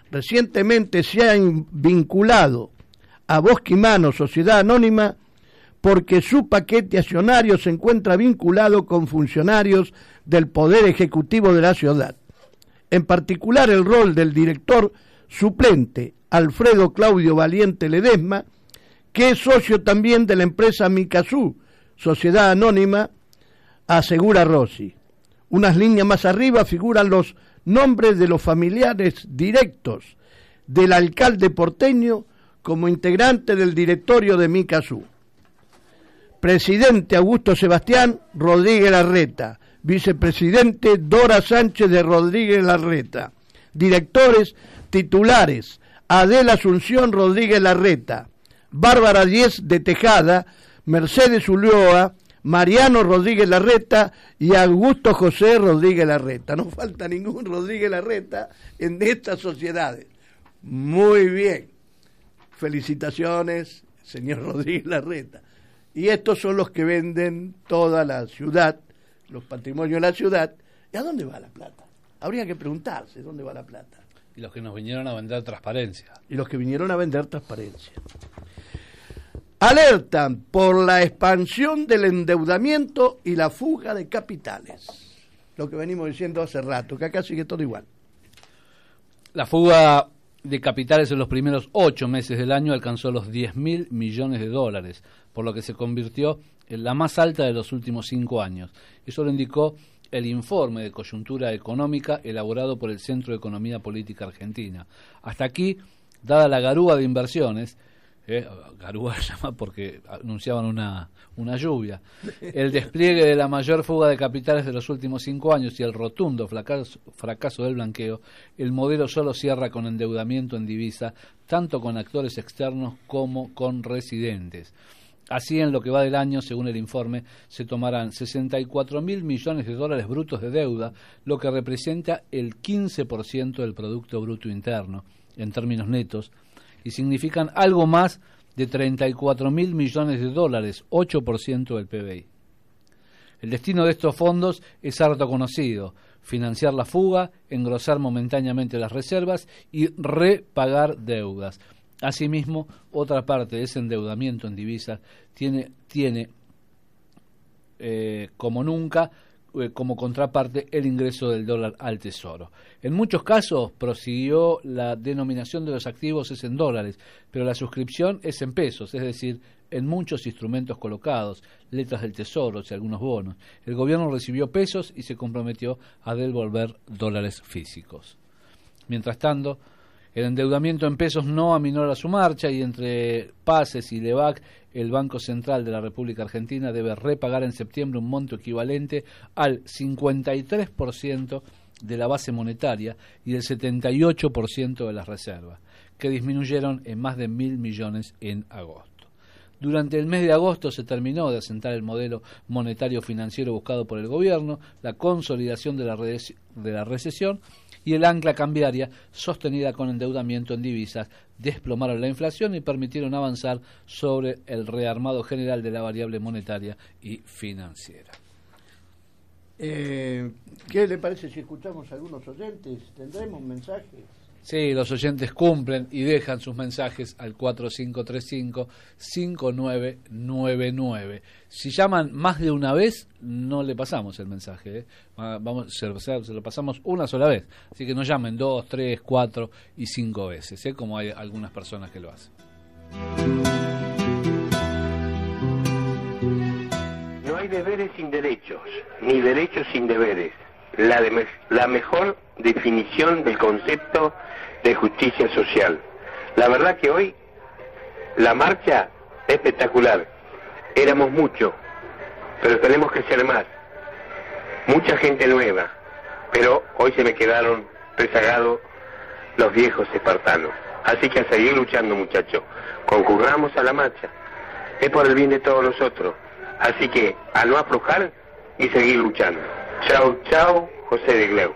Recientemente se ha vinculado a Bosquimano Sociedad Anónima porque su paquete accionario se encuentra vinculado con funcionarios del Poder Ejecutivo de la ciudad. En particular, el rol del director suplente, Alfredo Claudio Valiente Ledesma, que es socio también de la empresa Micasú, sociedad anónima, asegura Rossi. Unas líneas más arriba figuran los nombres de los familiares directos del alcalde porteño como integrante del directorio de Micasú. Presidente Augusto Sebastián Rodríguez Larreta, vicepresidente Dora Sánchez de Rodríguez Larreta, directores titulares Adela Asunción Rodríguez Larreta, Bárbara Díez de Tejada, Mercedes Ulloa, Mariano Rodríguez Larreta y Augusto José Rodríguez Larreta. No falta ningún Rodríguez Larreta en estas sociedades. Muy bien. Felicitaciones, señor Rodríguez Larreta. Y estos son los que venden toda la ciudad, los patrimonios de la ciudad. ¿Y a dónde va la plata? Habría que preguntarse dónde va la plata. Y los que nos vinieron a vender transparencia. Y los que vinieron a vender transparencia. Alertan por la expansión del endeudamiento y la fuga de capitales. Lo que venimos diciendo hace rato, que acá sigue todo igual. La fuga de capitales en los primeros ocho meses del año alcanzó los diez mil millones de dólares, por lo que se convirtió en la más alta de los últimos cinco años. Eso lo indicó el informe de coyuntura económica elaborado por el Centro de Economía Política Argentina. Hasta aquí, dada la garúa de inversiones, eh, garúa se llama porque anunciaban una, una lluvia, el despliegue de la mayor fuga de capitales de los últimos cinco años y el rotundo fracaso, fracaso del blanqueo, el modelo solo cierra con endeudamiento en divisa, tanto con actores externos como con residentes. Así, en lo que va del año, según el informe, se tomarán sesenta y cuatro mil millones de dólares brutos de deuda, lo que representa el quince por ciento del Producto Bruto Interno, en términos netos, y significan algo más de treinta y cuatro mil millones de dólares, ocho por ciento del P B I. El destino de estos fondos es harto conocido: financiar la fuga, engrosar momentáneamente las reservas y repagar deudas. Asimismo, otra parte de ese endeudamiento en divisas tiene, tiene eh, como nunca, eh, como contraparte, el ingreso del dólar al tesoro. En muchos casos, prosiguió, la denominación de los activos es en dólares, pero la suscripción es en pesos, es decir, en muchos instrumentos colocados, letras del tesoro y algunos bonos. El gobierno recibió pesos y se comprometió a devolver dólares físicos. Mientras tanto, el endeudamiento en pesos no aminora su marcha y entre Pases y Levac, el Banco Central de la República Argentina debe repagar en septiembre un monto equivalente al cincuenta y tres por ciento de la base monetaria y el setenta y ocho por ciento de las reservas, que disminuyeron en más de mil millones en agosto. Durante el mes de agosto se terminó de asentar el modelo monetario financiero buscado por el gobierno, la consolidación de la, de la recesión y el ancla cambiaria sostenida con endeudamiento en divisas desplomaron la inflación y permitieron avanzar sobre el rearmado general de la variable monetaria y financiera. Eh, ¿Qué le parece si escuchamos a algunos oyentes? ¿Tendremos mensajes? Sí, los oyentes cumplen y dejan sus mensajes al cuatro cinco tres cinco, cinco nueve nueve nueve. Si llaman más de una vez, no le pasamos el mensaje, ¿eh? Vamos, se, se lo pasamos una sola vez. Así que no llamen dos, tres, cuatro y cinco veces, ¿eh? Como hay algunas personas que lo hacen. No hay deberes sin derechos, ni derechos sin deberes. La, de, la mejor definición del concepto de justicia social. La verdad que hoy la marcha es espectacular. Éramos muchos, pero tenemos que ser más. Mucha gente nueva, pero hoy se me quedaron rezagados los viejos espartanos. Así que a seguir luchando, muchachos. Concurramos a la marcha. Es por el bien de todos nosotros. Así que a no aflojar y seguir luchando. Chao, chao, José de Gleu.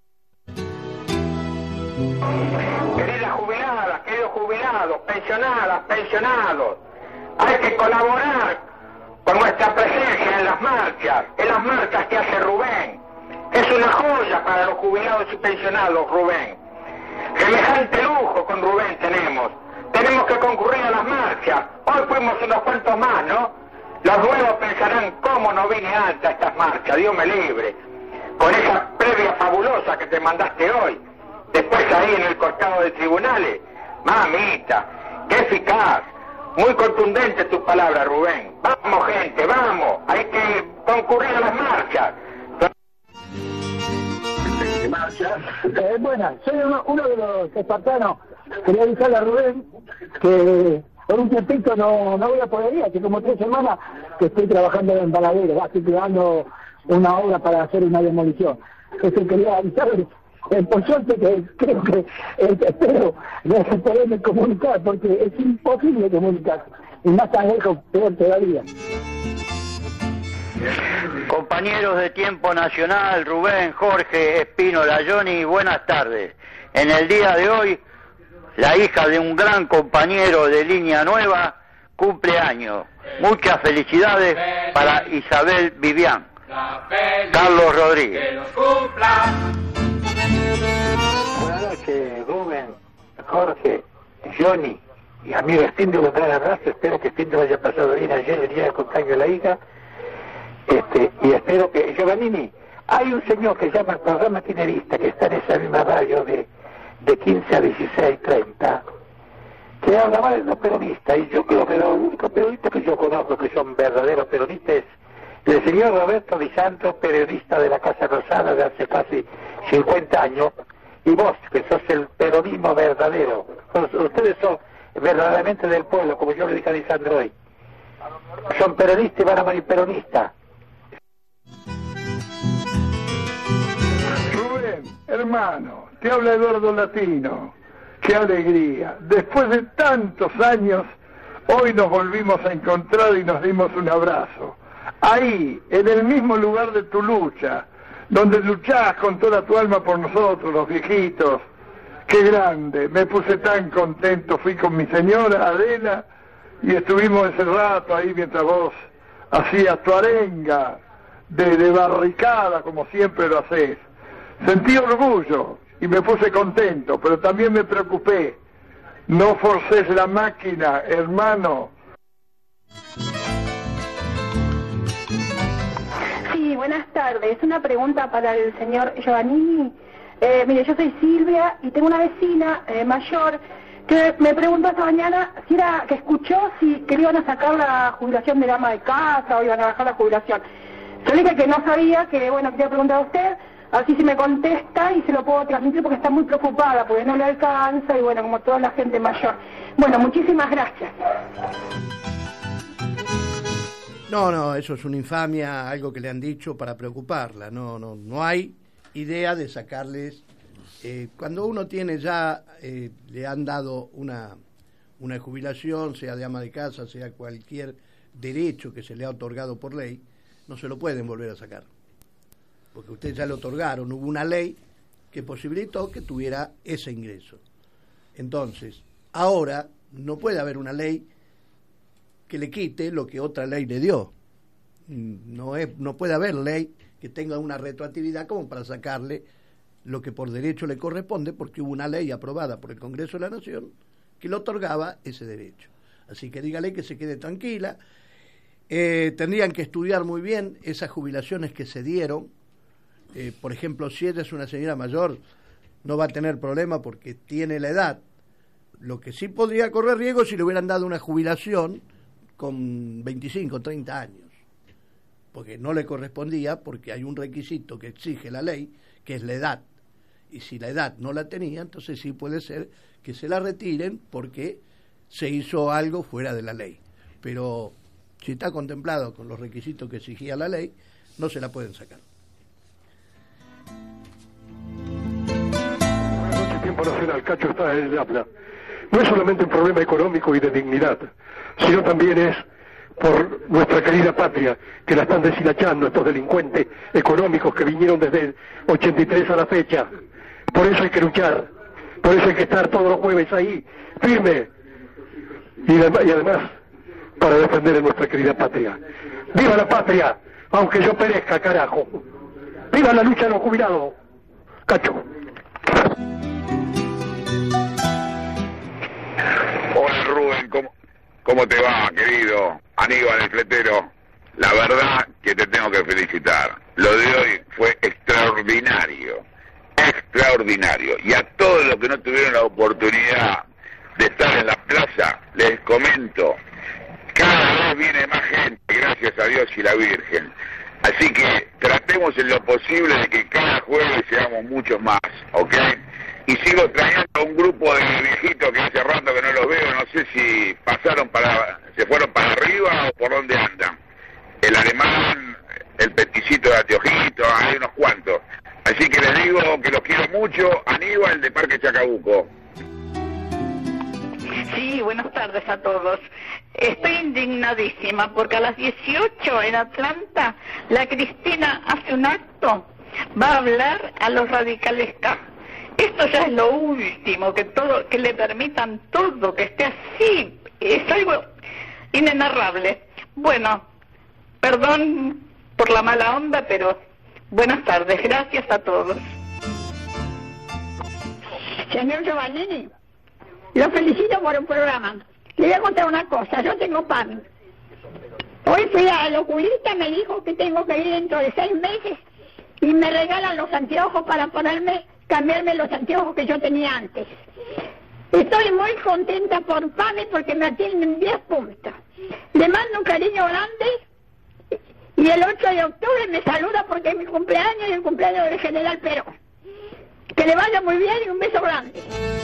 Queridas jubiladas, queridos jubilados, pensionadas, pensionados, hay que colaborar con nuestra presencia en las marchas, en las marchas que hace Rubén. Es una joya para los jubilados y pensionados, Rubén. Semejante lujo con Rubén tenemos. Tenemos que concurrir a las marchas. Hoy fuimos unos cuantos más, ¿no? Los nuevos pensarán cómo no vine alta a estas marchas, Dios me libre. Con esa previa fabulosa que te mandaste hoy. Después ahí en el costado de tribunales. Mamita, qué eficaz. Muy contundente tus palabras, Rubén. Vamos, gente, vamos. Hay que concurrir a las marchas. Marchas. Eh, bueno, soy uno, uno de los espartanos. Quería avisarle a Rubén que por un tiempito no, no voy a poder ir, hace como tres semanas que estoy trabajando en Baladero, estoy creando una obra para hacer una demolición. Entonces quería avisarle, eh, por suerte que creo que eh, espero no poderme comunicar, porque es imposible comunicar, y más tan lejos, peor todavía. Compañeros de Tiempo Nacional, Rubén, Jorge, Espínola, Johnny, buenas tardes. En el día de hoy, la hija de un gran compañero de Línea Nueva cumple años. Muchas felicidades para Isabel Vivian. Carlos Rodríguez. Buenas noches, Rubén, Jorge, Johnny y amigo Espínola, un gran abrazo. Espero que Espínola haya pasado bien ayer, el día de cumpleaños de la hija. Este, y espero que, Giovannini, hay un señor que se llama el programa Tinerista, que está en esa misma radio de, de quince a dieciséis treinta, que habla mal de los peronistas, y yo creo que los únicos peronistas que yo conozco que son verdaderos peronistas es el señor Roberto Di Santo, periodista de la Casa Rosada de hace casi cincuenta años, y vos, que sos el peronismo verdadero. Ustedes son verdaderamente del pueblo, como yo le dije a Lisandro hoy. Son peronistas y van a morir peronistas. Rubén, hermano, te habla Eduardo Latino. Qué alegría. Después de tantos años, hoy nos volvimos a encontrar y nos dimos un abrazo. Ahí, en el mismo lugar de tu lucha, donde luchás con toda tu alma por nosotros, los viejitos. Qué grande. Me puse tan contento. Fui con mi señora Adela y estuvimos ese rato ahí mientras vos hacías tu arenga de, de barricada, como siempre lo hacés. Sentí orgullo y me puse contento, pero también me preocupé. No forces la máquina, hermano. Sí, buenas tardes. Una pregunta para el señor Giovannini. Eh, mire, yo soy Silvia y tengo una vecina eh, mayor que me preguntó esta mañana si era que escuchó si que le iban a sacar la jubilación de la ama de casa o iban a bajar la jubilación. Yo le dije que no sabía, que bueno, quería preguntar a usted, así si me contesta y se lo puedo transmitir porque está muy preocupada, porque no le alcanza y bueno, como toda la gente mayor. Bueno, muchísimas gracias. No, no, eso es una infamia, algo que le han dicho para preocuparla. No, no, no hay idea de sacarles. Eh, cuando uno tiene ya, eh, le han dado una, una jubilación, sea de ama de casa, sea cualquier derecho que se le ha otorgado por ley, no se lo pueden volver a sacar. Porque ustedes ya le otorgaron, hubo una ley que posibilitó que tuviera ese ingreso. Entonces, ahora no puede haber una ley que le quite lo que otra ley le dio. No, es, no puede haber ley que tenga una retroactividad como para sacarle lo que por derecho le corresponde, porque hubo una ley aprobada por el Congreso de la Nación que le otorgaba ese derecho. Así que dígale que se quede tranquila. Eh, tendrían que estudiar muy bien esas jubilaciones que se dieron. Eh, por ejemplo, si ella es una señora mayor, no va a tener problema porque tiene la edad. Lo que sí podría correr riesgo es si le hubieran dado una jubilación con veinticinco, treinta años, porque no le correspondía, porque hay un requisito que exige la ley, que es la edad. Y si la edad no la tenía, entonces sí puede ser que se la retiren porque se hizo algo fuera de la ley. Pero si está contemplado con los requisitos que exigía la ley, no se la pueden sacar. Buenas noches, Tiempo Nacional. Cacho está en el habla. No es solamente un problema económico y de dignidad, sino también es por nuestra querida patria, que la están deshilachando estos delincuentes económicos que vinieron desde el ochenta y tres a la fecha. Por eso hay que luchar, por eso hay que estar todos los jueves ahí, firme, y, y además para defender a nuestra querida patria. ¡Viva la patria! Aunque yo perezca, carajo. ¡Viva la lucha de los jubilados! Cacho. Hola Rubén, ¿cómo, cómo te va, querido? Aníbal el fletero. la verdad que te tengo que felicitar. Lo de hoy fue extraordinario, extraordinario. Y a todos los que no tuvieron la oportunidad de estar en la plaza, les comento, cada vez viene más gente, gracias a Dios y la Virgen. Así que tratemos en lo posible de que cada jueves seamos muchos más, ¿ok? Y sigo trayendo a un grupo de viejitos que hace rato que no los veo, no sé si pasaron para, se fueron para arriba o por dónde andan. El alemán, el peticito de Anteojito, hay unos cuantos. Así que les digo que los quiero mucho, Aníbal de Parque Chacabuco. Sí, buenas tardes a todos. Estoy indignadísima porque a las dieciocho en Atlanta la Cristina hace un acto, va a hablar a los radicales K. Esto ya es lo último, que todo, que le permitan todo, que esté así, es algo inenarrable. Bueno, perdón por la mala onda, pero buenas tardes, gracias a todos. Señor Giovannini, lo felicito por el programa. Le voy a contar una cosa, yo tengo pan. Hoy fui al oculista, me dijo que tengo que ir dentro de seis meses y me regalan los anteojos para ponerme, cambiarme los anteojos que yo tenía antes. Estoy muy contenta por PAMI porque me atienden diez puntos. Le mando un cariño grande y el ocho de octubre me saluda porque es mi cumpleaños y el cumpleaños del general Perón. Que le vaya muy bien y un beso grande.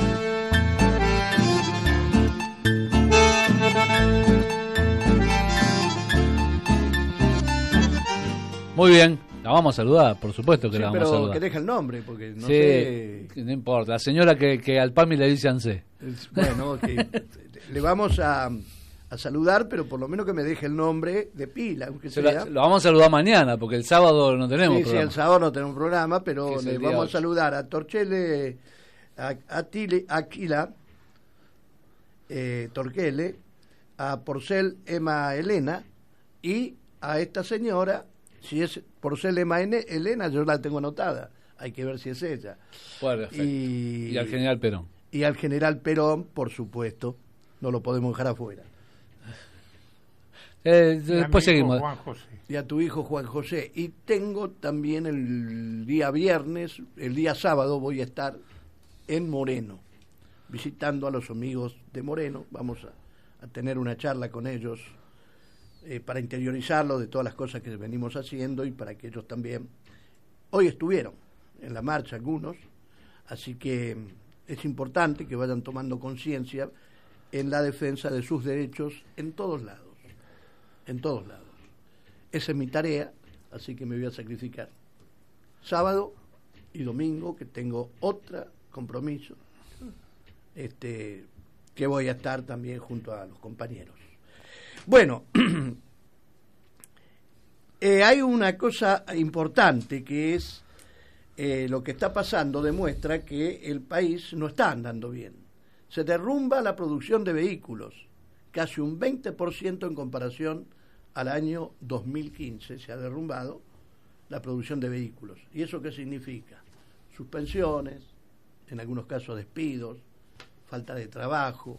Muy bien, la vamos a saludar, por supuesto que sí, la vamos pero a saludar. que deje el nombre, porque no sí, sé... no importa, la señora que, que al PAMI le dice ANSE. Bueno, okay. Le vamos a, a saludar, pero por lo menos que me deje el nombre de pila, aunque Se sea. Lo, lo vamos a saludar mañana, porque el sábado no tenemos Sí, programa. sí, el sábado no tenemos programa, pero le vamos ocho. a saludar a Torchele, a Atile, Aquila, eh, Torquele, a Porcel Emma Elena y a esta señora, si es Porcel Emma Elena, yo la tengo anotada, hay que ver si es ella. Bueno, perfecto. Y, y al general Perón. Y al general Perón, por supuesto, no lo podemos dejar afuera. Eh, después seguimos. Juan José. Y a tu hijo Juan José. Y tengo también el día viernes, el día sábado voy a estar en Moreno, visitando a los amigos de Moreno. Vamos a, a tener una charla con ellos eh, para interiorizarlo de todas las cosas que venimos haciendo y para que ellos también... Hoy estuvieron en la marcha algunos, así que es importante que vayan tomando conciencia en la defensa de sus derechos en todos lados. En todos lados. Esa es mi tarea, así que me voy a sacrificar. Sábado y domingo, que tengo otro compromiso, este, que voy a estar también junto a los compañeros. Bueno, eh, hay una cosa importante que es eh, lo que está pasando, demuestra que el país no está andando bien. Se derrumba la producción de vehículos, casi un veinte por ciento en comparación al año dos mil quince se ha derrumbado la producción de vehículos. ¿Y eso qué significa? Suspensiones, en algunos casos despidos, falta de trabajo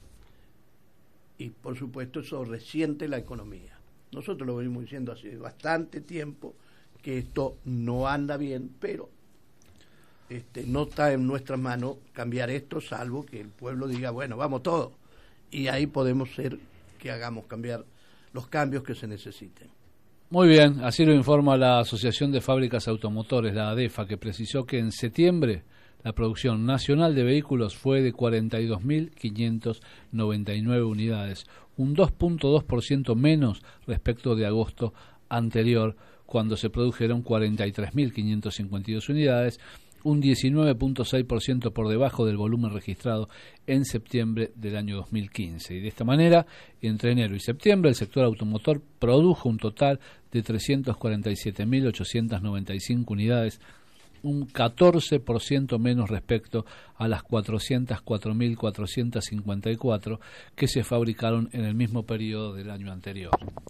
y por supuesto eso resiente la economía. Nosotros lo venimos diciendo hace bastante tiempo que esto no anda bien, pero este, no está en nuestras manos cambiar esto, salvo que el pueblo diga, bueno, vamos todos. Y ahí podemos ser que hagamos cambiar los cambios que se necesiten. Muy bien, así lo informa la Asociación de Fábricas Automotores, la ADEFA, que precisó que en septiembre la producción nacional de vehículos fue de cuarenta y dos mil quinientas noventa y nueve unidades, un dos punto dos por ciento menos respecto de agosto anterior, cuando se produjeron cuarenta y tres mil quinientas cincuenta y dos unidades, un diecinueve punto seis por ciento por debajo del volumen registrado en septiembre del año dos mil quince. Y de esta manera, entre enero y septiembre, el sector automotor produjo un total de trescientas cuarenta y siete mil ochocientas noventa y cinco unidades, un catorce por ciento menos respecto a las cuatrocientas cuatro mil cuatrocientas cincuenta y cuatro que se fabricaron en el mismo periodo del año anterior.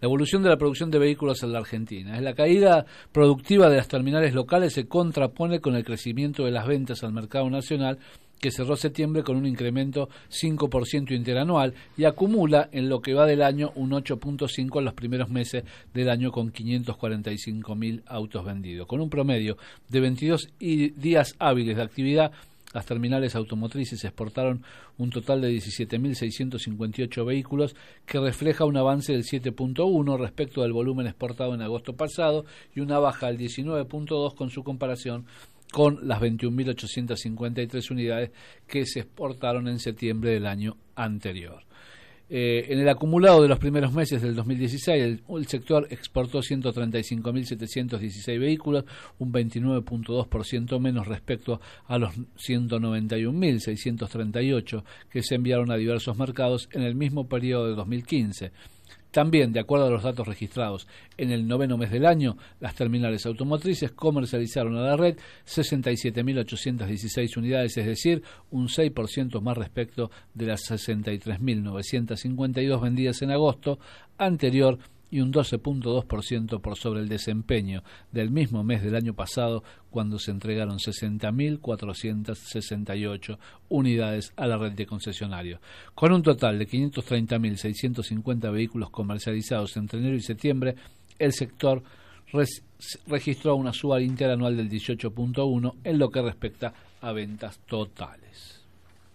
la evolución de la producción de vehículos en la Argentina. Es la caída productiva de las terminales locales se contrapone con el crecimiento de las ventas al mercado nacional, que cerró septiembre con un incremento cinco por ciento interanual y acumula en lo que va del año un ocho punto cinco en los primeros meses del año, con quinientos cuarenta y cinco mil autos vendidos. Con un promedio de veintidós días hábiles de actividad, las terminales automotrices exportaron un total de diecisiete mil seiscientos cincuenta y ocho vehículos, que refleja un avance del siete punto uno respecto del volumen exportado en agosto pasado y una baja del diecinueve punto dos con su comparación con las veintiún mil ochocientas cincuenta y tres unidades que se exportaron en septiembre del año anterior. Eh, en el acumulado de los primeros meses del dos mil dieciséis, el, el sector exportó ciento treinta y cinco mil setecientos dieciséis vehículos, un veintinueve punto dos por ciento menos respecto a los ciento noventa y un mil seiscientos treinta y ocho que se enviaron a diversos mercados en el mismo periodo de dos mil quince. También, de acuerdo a los datos registrados en el noveno mes del año, las terminales automotrices comercializaron a la red sesenta y siete mil ochocientas dieciséis unidades, es decir, un seis por ciento más respecto de las sesenta y tres mil novecientas cincuenta y dos vendidas en agosto anterior, y un doce punto dos por ciento por sobre el desempeño del mismo mes del año pasado, cuando se entregaron sesenta mil cuatrocientas sesenta y ocho unidades a la red de concesionarios. Con un total de quinientos treinta mil seiscientos cincuenta vehículos comercializados entre enero y septiembre, el sector res- registró una suba interanual del dieciocho punto uno en lo que respecta a ventas totales.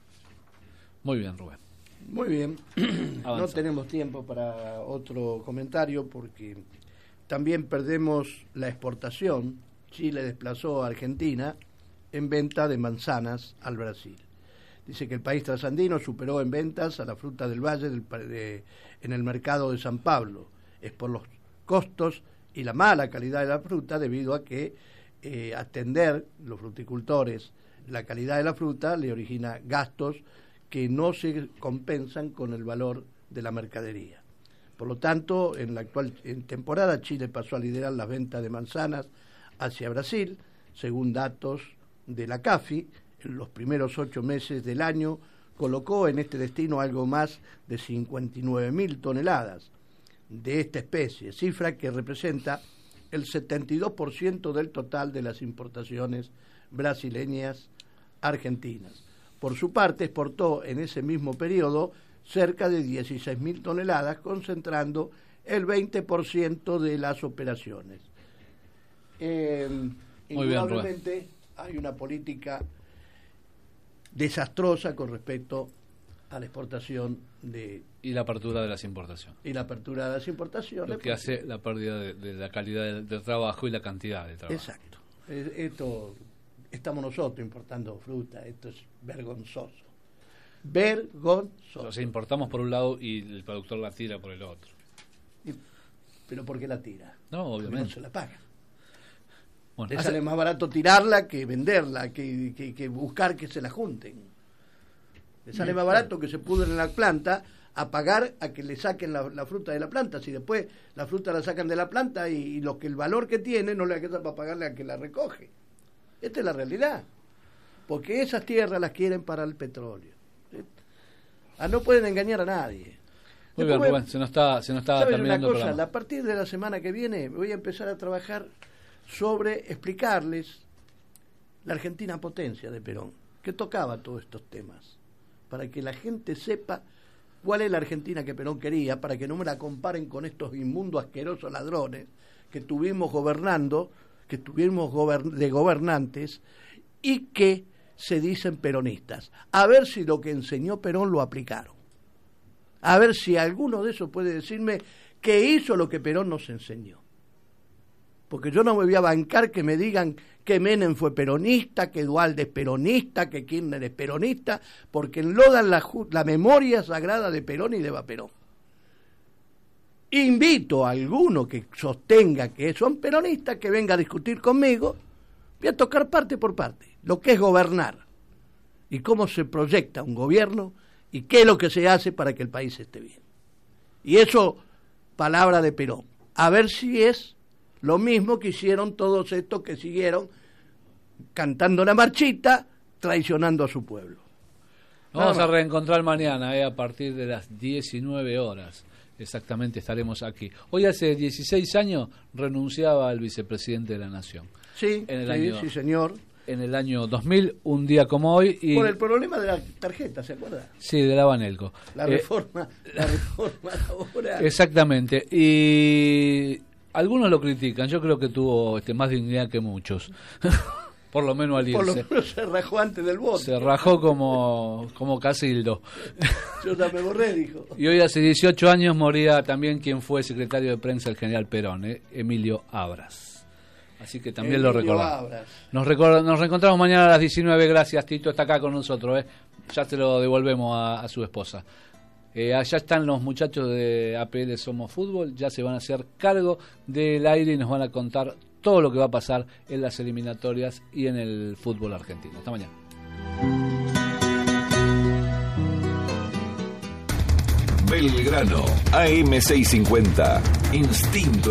Muy bien, Rubén. Muy bien, no tenemos tiempo para otro comentario porque también perdemos la exportación. Chile desplazó a Argentina en venta de manzanas al Brasil. Dice que el país trasandino superó en ventas a la fruta del Valle del, de, en el mercado de San Pablo. Es por los costos y la mala calidad de la fruta, debido a que eh, atender los fruticultores la calidad de la fruta le origina gastos que no se compensan con el valor de la mercadería. Por lo tanto, en la actual en temporada, Chile pasó a liderar las ventas de manzanas hacia Brasil. Según datos de la CAFI, en los primeros ocho meses del año colocó en este destino algo más de cincuenta y nueve mil toneladas de esta especie, cifra que representa el setenta y dos por ciento del total de las importaciones brasileñas argentinas. Por su parte, exportó en ese mismo periodo cerca de dieciséis mil toneladas, concentrando el veinte por ciento de las operaciones. Eh, Muy indudablemente bien, hay una política desastrosa con respecto a la exportación de... Y la apertura de las importaciones. Y la apertura de las importaciones. Lo que hace la pérdida de, de la calidad del, del trabajo y la cantidad de trabajo. Exacto. Esto... Estamos nosotros importando fruta, esto es vergonzoso. Vergonzoso. O sea, importamos por un lado y el productor la tira por el otro. Y, ¿Pero por qué la tira? No, obviamente. No se la paga. Bueno, Le hace... sale más barato tirarla que venderla, que, que, que buscar que se la junten. Le sale más barato que se pudren en la planta a pagar a que le saquen la, la fruta de la planta. Si después la fruta la sacan de la planta y, y lo que el valor que tiene no le alcanza para pagarle a que la recoge. Esta es la realidad, porque esas tierras las quieren para el petróleo. Ah, no pueden engañar a nadie. Muy Después, bien, Rubén, se nos está, se nos está ¿sabes terminando una cosa? el programa. A partir de la semana que viene voy a empezar a trabajar sobre explicarles la Argentina potencia de Perón, que tocaba todos estos temas, para que la gente sepa cuál es la Argentina que Perón quería, para que no me la comparen con estos inmundos, asquerosos ladrones que tuvimos gobernando, que tuvimos gobern- de gobernantes y que se dicen peronistas. A ver si lo que enseñó Perón lo aplicaron. A ver si alguno de esos puede decirme que hizo lo que Perón nos enseñó. Porque yo no me voy a bancar que me digan que Menem fue peronista, que Duhalde es peronista, que Kirchner es peronista, porque enlodan la, ju- la memoria sagrada de Perón y de Vaperón. Invito a alguno que sostenga que son peronistas que venga a discutir conmigo. Voy a tocar parte por parte, lo que es gobernar y cómo se proyecta un gobierno y qué es lo que se hace para que el país esté bien. Y eso, palabra de Perón. A ver si es lo mismo que hicieron todos estos que siguieron cantando la marchita, traicionando a su pueblo. Nos vamos Nada a más. reencontrar mañana, eh, a partir de las diecinueve horas. exactamente estaremos aquí. Hoy hace dieciséis años renunciaba el vicepresidente de la Nación. Sí, en el sí, año, sí, señor. En el año dos mil, un día como hoy. Y, por el problema de la tarjeta, ¿se acuerda? Sí, de la Banelco. La eh, reforma, la reforma laboral. Exactamente. Y algunos lo critican. Yo creo que tuvo este, más dignidad que muchos. Por lo menos al irse. Por lo menos se rajó antes del voto. Se rajó como, como Casildo. Yo ya me borré, dijo. Y hoy hace dieciocho años moría también quien fue secretario de prensa del general Perón, eh, Emilio Abras. Así que también Emilio lo recordamos. Nos, record nos reencontramos mañana a las diecinueve. Gracias, Tito está acá con nosotros. Eh. Ya se lo devolvemos a, a su esposa. Eh, allá están los muchachos de A P L Somos Fútbol. Ya se van a hacer cargo del aire y nos van a contar todo lo que va a pasar en las eliminatorias y en el fútbol argentino. Hasta mañana. Belgrano, A M seiscientos cincuenta, Instinto